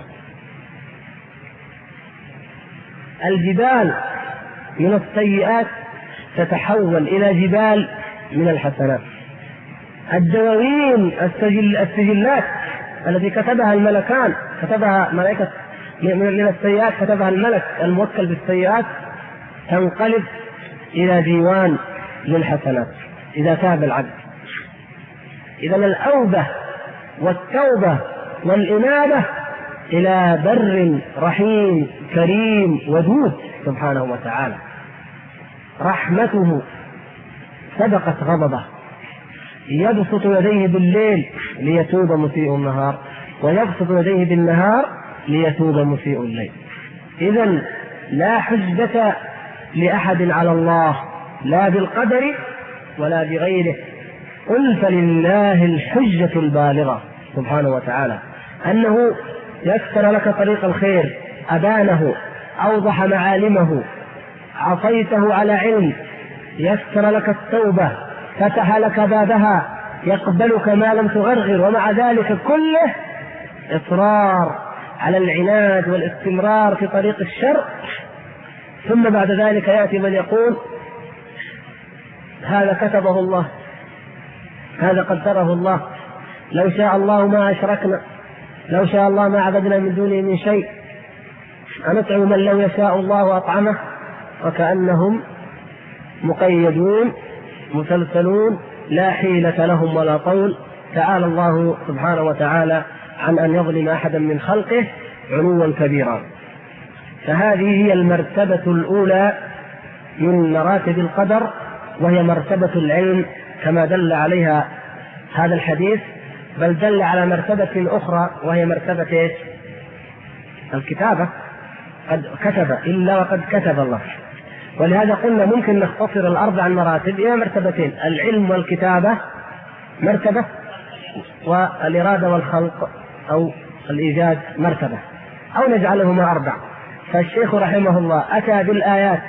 الجبال من السيئات تتحول إلى جبال من الحسنات. الدواوين السجلات التي كتبها الملكان، كتبها ملائكة من السيئات، كتبها الملك الموكل بالسيئات، تنقلب إلى ديوان للحسنات إذا تاب العبد. إذا الأوبة والتوبة والإنابة إلى بر رحيم كريم ودود سبحانه وتعالى. رحمته سبقت غضبه، يبسط يديه بالليل ليتوب مسيء النهار، ويبسط يديه بالنهار ليتوب مسيء الليل. إذن لا حجة لأحد على الله، لا بالقدر ولا بغيره. قل فلله الحجة البالغة سبحانه وتعالى، أنه يسر لك طريق الخير، أبانه، أوضح معالمه، عصيته على علم، يسر لك التوبة، فتح لك بابها، يقبلك ما لم تغرغر، ومع ذلك كله إصرار على العناد والاستمرار في طريق الشر. ثم بعد ذلك يأتي من يقول هذا كتبه الله، هذا قدره الله، لو شاء الله ما أشركنا، لو شاء الله ما عبدنا من دونه من شيء، أنطعم من لو يشاء الله أطعمه، وكأنهم مقيدون مسلسلون لا حيلة لهم ولا طول. تعالى الله سبحانه وتعالى عن أن يظلم أحدا من خلقه علوا كبيرا. فهذه هي المرتبة الأولى من مراتب القدر، وهي مرتبة العلم كما دل عليها هذا الحديث، بل دل على مرتبة أخرى وهي مرتبة الكتابة. قد كتب إلا وقد كتب الله. ولهذا قلنا ممكن نختصر الأربع مراتب إلى مرتبتين: العلم والكتابة مرتبة، والإرادة والخلق أو الإيجاد مرتبة، أو نجعلهما أربع. فالشيخ رحمه الله أتى بالآيات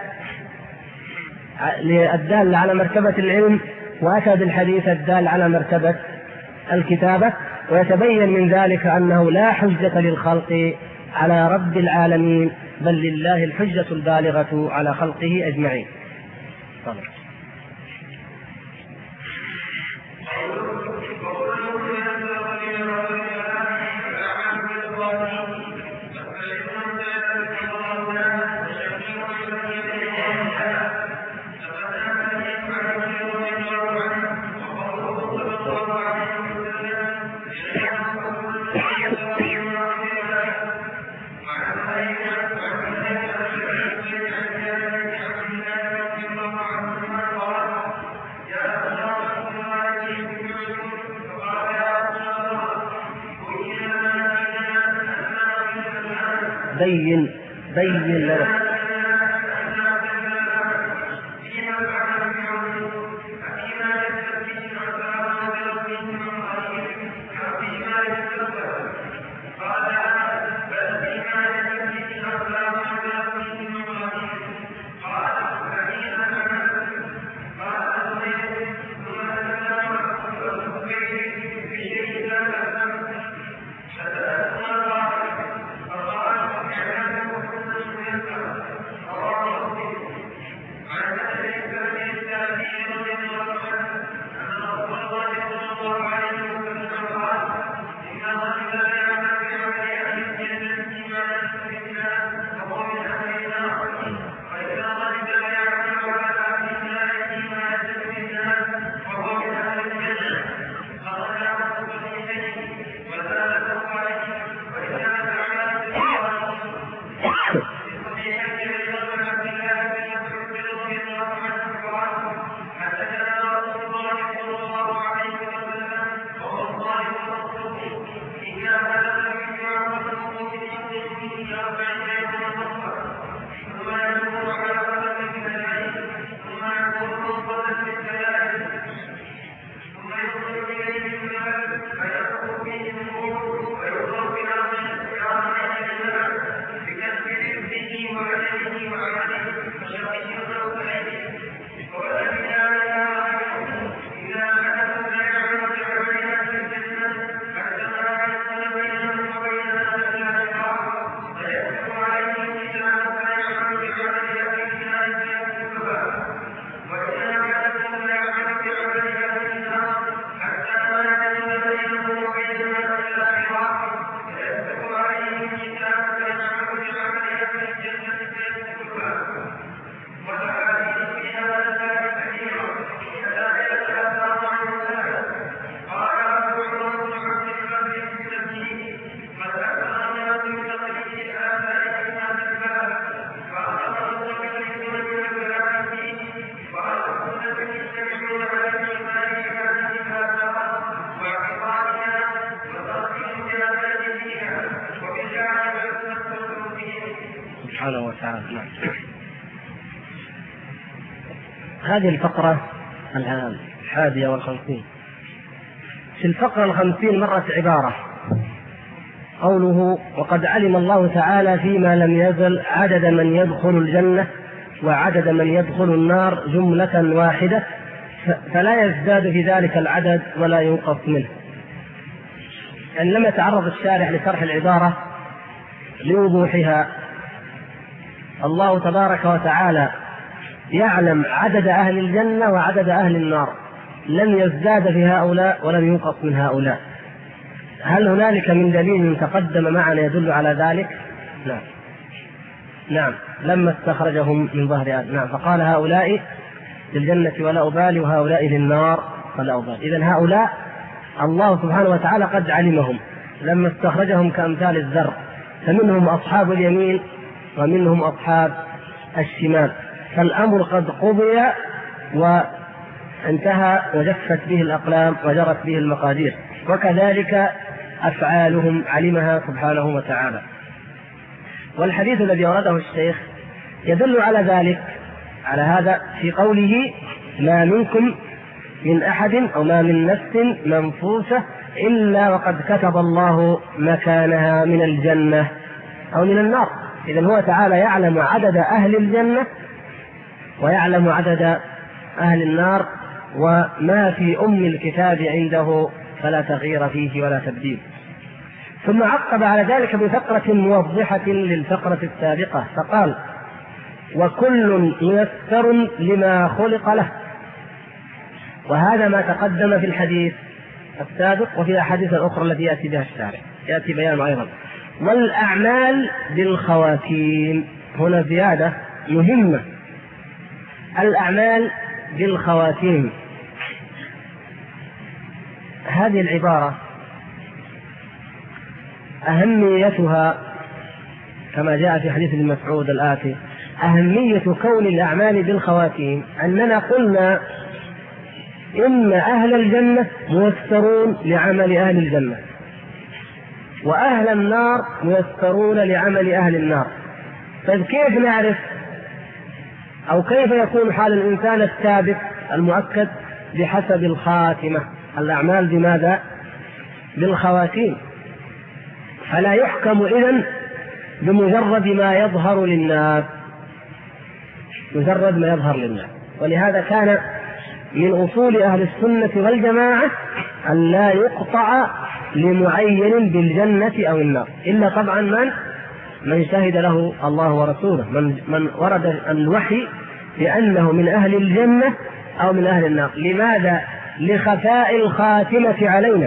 الدالة على مرتبة العلم، وأتى بالحديث الدال على مرتبة الكتابة، ويتبين من ذلك أنه لا حجة للخلق على رب العالمين، بل لله الحجة البالغة على خلقه أجمعين. طبعا. بين لنا. تعالى. هذه الفقرة 51. في الفقرة 50 مرت عبارة قوله: وقد علم الله تعالى فيما لم يزل عدد من يدخل الجنة وعدد من يدخل النار جملة واحدة، فلا يزداد في ذلك العدد ولا ينقص منه. يعني لما تعرض الشارح لشرح العبارة لوضوحها، الله تبارك وتعالى يعلم عدد أهل الجنة وعدد أهل النار، لم يزداد في هؤلاء ولم ينقص من هؤلاء. هل هنالك من دليل تقدم معنا يدل على ذلك؟ نعم. لما استخرجهم من ظهر آدم، نعم، فقال هؤلاء للجنة ولا أبالي وهؤلاء للنار فلا أبالي. إذن هؤلاء الله سبحانه وتعالى قد علمهم لما استخرجهم كأمثال الذر، فمنهم أصحاب اليمين ومنهم أصحاب الشمال، فالأمر قد قضي وانتهى وجفت به الأقلام وجرت به المقادير، وكذلك أفعالهم علمها سبحانه وتعالى. والحديث الذي ورده الشيخ يدل على ذلك، على هذا في قوله: ما منكم من أحد أو ما من نفس منفوسة إلا وقد كتب الله مكانها من الجنة أو من النار. إذن هو تعالى يعلم عدد أهل الجنة ويعلم عدد أهل النار، وما في الكتاب عنده فلا تغيير فيه ولا تبديل. ثم عقب على ذلك بفقرة موضحة للفقرة السابقة فقال: وكل ميسر لما خلق له. وهذا ما تقدم في الحديث السابق وفي الأحاديث الأخرى التي يأتي بها الشارع، يأتي بيان أيضا. والأعمال بالخواتيم، هنا زيادة مهمة، الأعمال بالخواتيم. هذه العبارة أهميتها كما جاء في حديث ابن مسعود الآتي: أهمية كون الأعمال بالخواتيم أننا قلنا إن أهل الجنة ميسرون لعمل أهل الجنة، وأهل النار ميسرون لعمل أهل النار. فكيف نعرف أو كيف يكون حال الإنسان الثابت المؤكد؟ بحسب الخاتمة. الأعمال بماذا؟ بالخواتيم. فلا يحكم إذن بمجرد ما يظهر للناس، مجرد ما يظهر للناس. ولهذا كان من أصول أهل السنة والجماعة أن لا يقطع لمعين بالجنة أو النار، إلا طبعا من شهد له الله ورسوله، من ورد الوحي بأنه من أهل الجنة أو من أهل النار. لماذا؟ لخفاء الخاتمة علينا.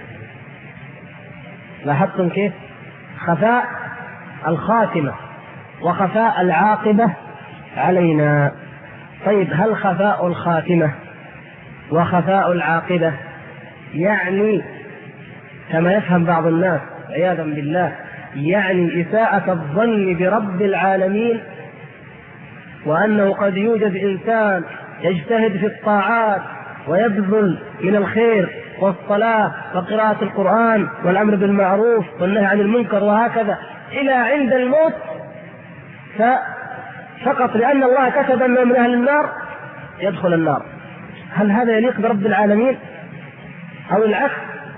لاحظتم كيف؟ خفاء الخاتمة وخفاء العاقبة علينا. طيب، هل خفاء الخاتمة وخفاء العاقبة يعني كما يفهم بعض الناس عياذا بالله يعني إساءة الظن برب العالمين، وأنه قد يوجد إنسان يجتهد في الطاعات ويبذل من الخير والصلاة وقراءة القرآن والأمر بالمعروف والنهي عن المنكر وهكذا إلى عند الموت، فقط لأن الله كتب أنه من أهل النار يدخل النار؟ هل هذا يليق برب العالمين؟ أو العكس،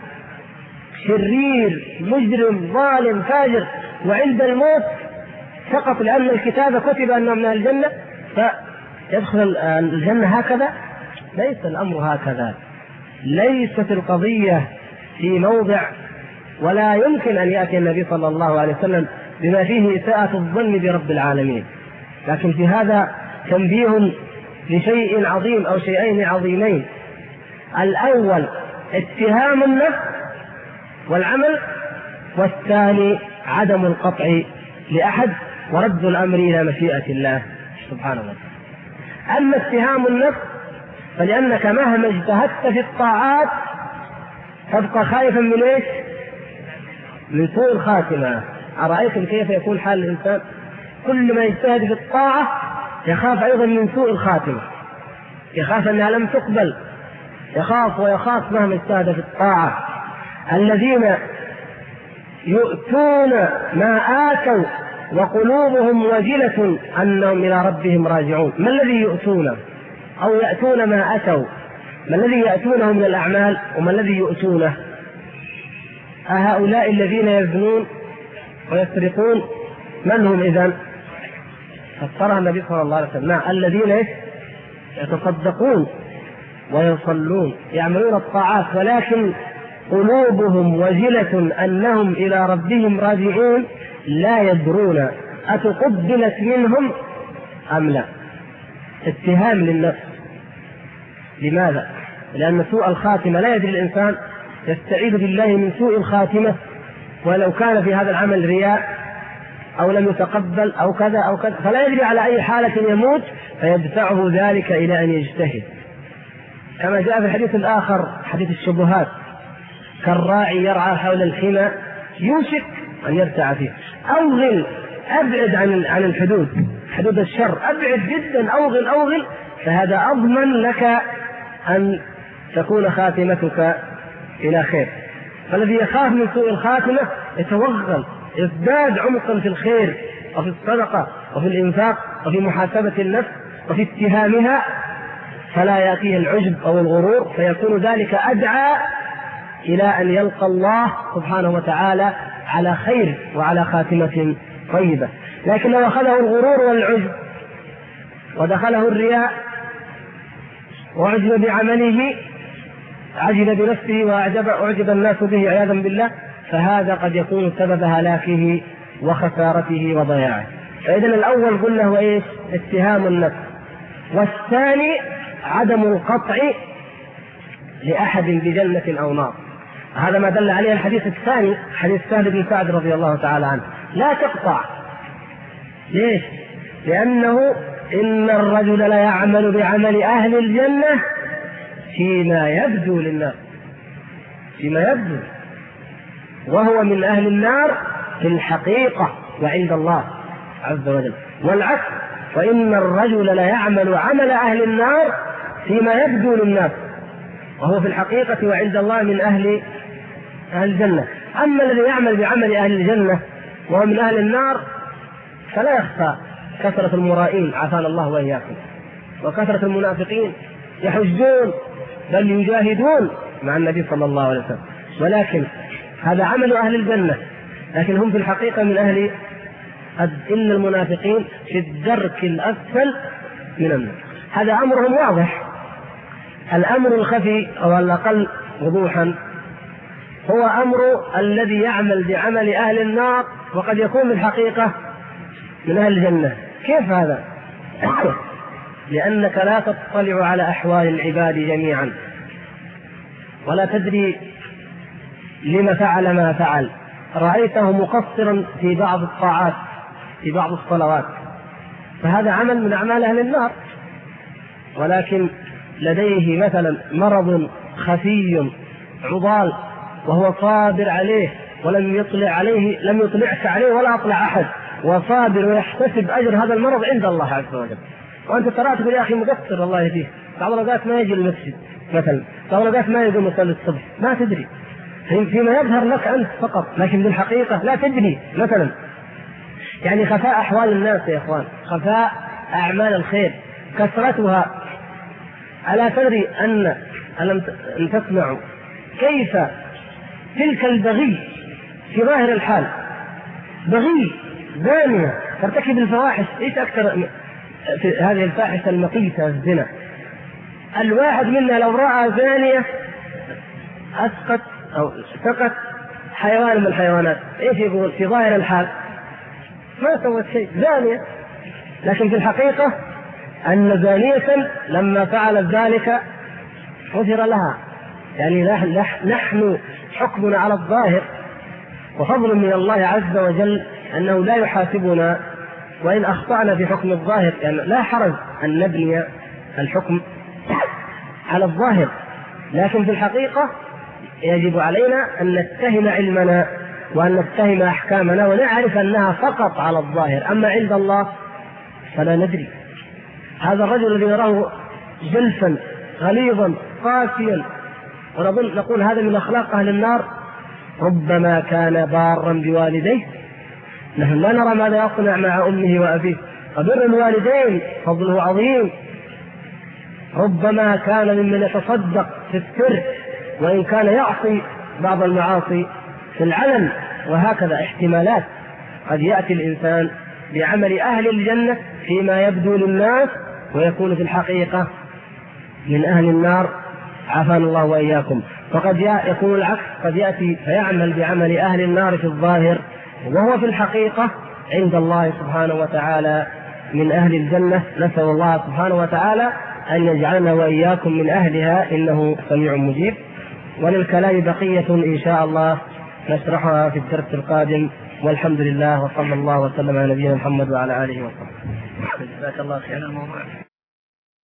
شرير مجرم ظالم فاجر وعند الموت فقط لأن الكتاب كتب أنه من أهل الجنة فيدخل الجنة؟ هكذا ليس الأمر هكذا. ليست القضية في موضع، ولا يمكن أن يأتي النبي صلى الله عليه وسلم بما فيه إساءة الظن برب العالمين. لكن في هذا تنبيه لشيء عظيم أو شيئين عظيمين: الأول اتهام النفس والعمل، والثاني عدم القطع لأحد ورد الأمر إلى مشيئة الله سبحانه وتعالى. أما اتهام النفس فلأنك مهما اجتهدت في الطاعات تبقى خائفا من ايش؟ من سوء الخاتمة. أرأيتم كيف يكون حال الإنسان؟ كل ما يجتهد في الطاعة يخاف أيضا من سوء الخاتمة، يخاف أنها لم تقبل، يخاف ويخاف مهما اجتهد في الطاعة. الذين يؤتون ما آتوا وقلوبهم وجلة أنهم إلى ربهم راجعون. ما الذي يؤتونه أو يأتون ما أتوا؟ ما الذي يأتونه من الأعمال وما الذي يؤتونه؟ أهؤلاء الذين يزنون ويسرقون من هم إذن؟ فسرها النبي صلى الله عليه وسلم الذين يتصدقون ويصلون يعملون الطاعات ولكن قلوبهم وجلة أنهم إلى ربهم راجعون لا يدرون أتقبلت منهم أم لا. اتهام للنفس. لماذا؟ لأن سوء الخاتمة لا يدري الإنسان، يستعيذ بالله من سوء الخاتمة، ولو كان في هذا العمل رياء أو لم يتقبل أو كذا أو كذا، فلا يدري على أي حالة يموت، فيدفعه ذلك إلى أن يجتهد. كما جاء في الحديث الآخر حديث الشبهات: كالراعي يرعى حول الحمى يوشك أن يرتع فيه. أوغل، أبعد عن الحدود، حدود الشر، أبعد جدا، أوغل، فهذا أضمن لك أن تكون خاتمتك إلى خير. فالذي يخاف من سوء الخاتمة يتوغل، يزداد عمقا في الخير وفي الصدقة وفي الإنفاق وفي محاسبة النفس وفي اتهامها، فلا يأتيه العجب أو الغرور، فيكون ذلك أدعى إلى أن يلقى الله سبحانه وتعالى على خير وعلى خاتمة طيبة. لكن لو أخذه الغرور والعجب ودخله الرياء وعجب بعمله، عجب بنفسه وأعجب الناس به عياذا بالله، فهذا قد يكون سبب هلاكه وخسارته وضياعه. فإذن الأول قلنا هو إيش؟ اتهام النفس. والثاني عدم القطع لأحد بجنة أو نار. هذا ما دل عليه الحديث الثاني، حديث سهل بن سعد رضي الله تعالى عنه: لا تقطع. ليش؟ لأنه إن الرجل لا يعمل بعمل أهل الجنة فيما يبدو للناس، فيما يبدو، وهو من أهل النار في الحقيقة وعند الله عز وجل. والعكس، فإن الرجل لا يعمل عمل أهل النار فيما يبدو للناس، وهو في الحقيقة وعند الله من أهل الجنة. أما الذي يعمل بعمل أهل الجنة وهو من أهل النار فلا يخفى كثرة المرائين عافانا الله وإياكم، وكثرة المنافقين يحجون بل يجاهدون مع النبي صلى الله عليه وسلم، ولكن هذا عمل أهل الجنة، لكن هم في الحقيقة من أهل إن المنافقين في الدرك الأسفل من النار. هذا أمرهم واضح. الأمر الخفي أو الأقل وضوحا هو أمر الذي يعمل بعمل أهل النار وقد يكون بالحقيقة من أهل الجنة. كيف هذا؟ لأنك لا تطلع على أحوال العباد جميعا، ولا تدري لما فعل ما فعل. رأيته مقصرا في بعض الطاعات، في بعض الصلوات، فهذا عمل من أعمال أهل النار، ولكن لديه مثلا مرض خفي عضال وهو صابر عليه ولم يطلع عليه، لم يطلعك عليه ولا أطلع أحد، وصابر ويحتسب أجر هذا المرض عند الله عز وجل. وأنت ترى تقول يا أخي مقصر الله يهديه، بعض الأوقات ما يجي المسجد مثلا، بعض الأوقات ما يقوم يصلي الصبح، ما تدري، فيما يظهر لك أنت فقط، لكن بالحقيقة لا تدري. مثلا يعني خفاء أحوال الناس يا إخوان، خفاء أعمال الخير كثرتها. ألا تدري أن تسمعوا كيف تلك البغي في ظاهر الحال، بغي زانية ترتكب الفواحش، إيش أكثر في هذه الفاحشة المقيتة الزنا؟ الواحد منا لو رأى زانية أسقط أو سقط حيوان من الحيوانات، إيش يقول في ظاهر الحال؟ ما سوت شيء، زانية. لكن في الحقيقة أن زانية لما فعلت ذلك غفر لها. يعني نحن حكمنا على الظاهر، وفضل من الله عز وجل أنه لا يحاسبنا وإن أخطأنا في حكم الظاهر، يعني لا حرج أن نبني الحكم على الظاهر، لكن في الحقيقة يجب علينا أن نتهم علمنا وأن نتهم أحكامنا ونعرف أنها فقط على الظاهر، أما عند الله فلا ندري. هذا الرجل الذي نراه جلفا غليظا قاسيا نقول هذا من أخلاق أهل النار، ربما كان بارا بوالديه نحن لا نرى ماذا يصنع مع أمه وأبيه. فبر الوالدين فضله عظيم، ربما كان ممن يتصدق في السر وإن كان يعصي بعض المعاصي في العلن، وهكذا احتمالات. قد يأتي الإنسان بعمل أهل الجنة فيما يبدو للناس ويكون في الحقيقة من أهل النار، عافانا الله وإياكم. فقد يكون العكس، قد يأتي فيعمل بعمل أهل النار في الظاهر وهو في الحقيقة عند الله سبحانه وتعالى من أهل الجنة. نسأل الله سبحانه وتعالى أن يجعلنا وإياكم من أهلها، إنه سميع مجيب. وللكلام بقية إن شاء الله نشرحها في الدرس القادم، والحمد لله وصلى الله وسلم على نبينا محمد وعلى آله وصحبه. جزاك الله خيرا.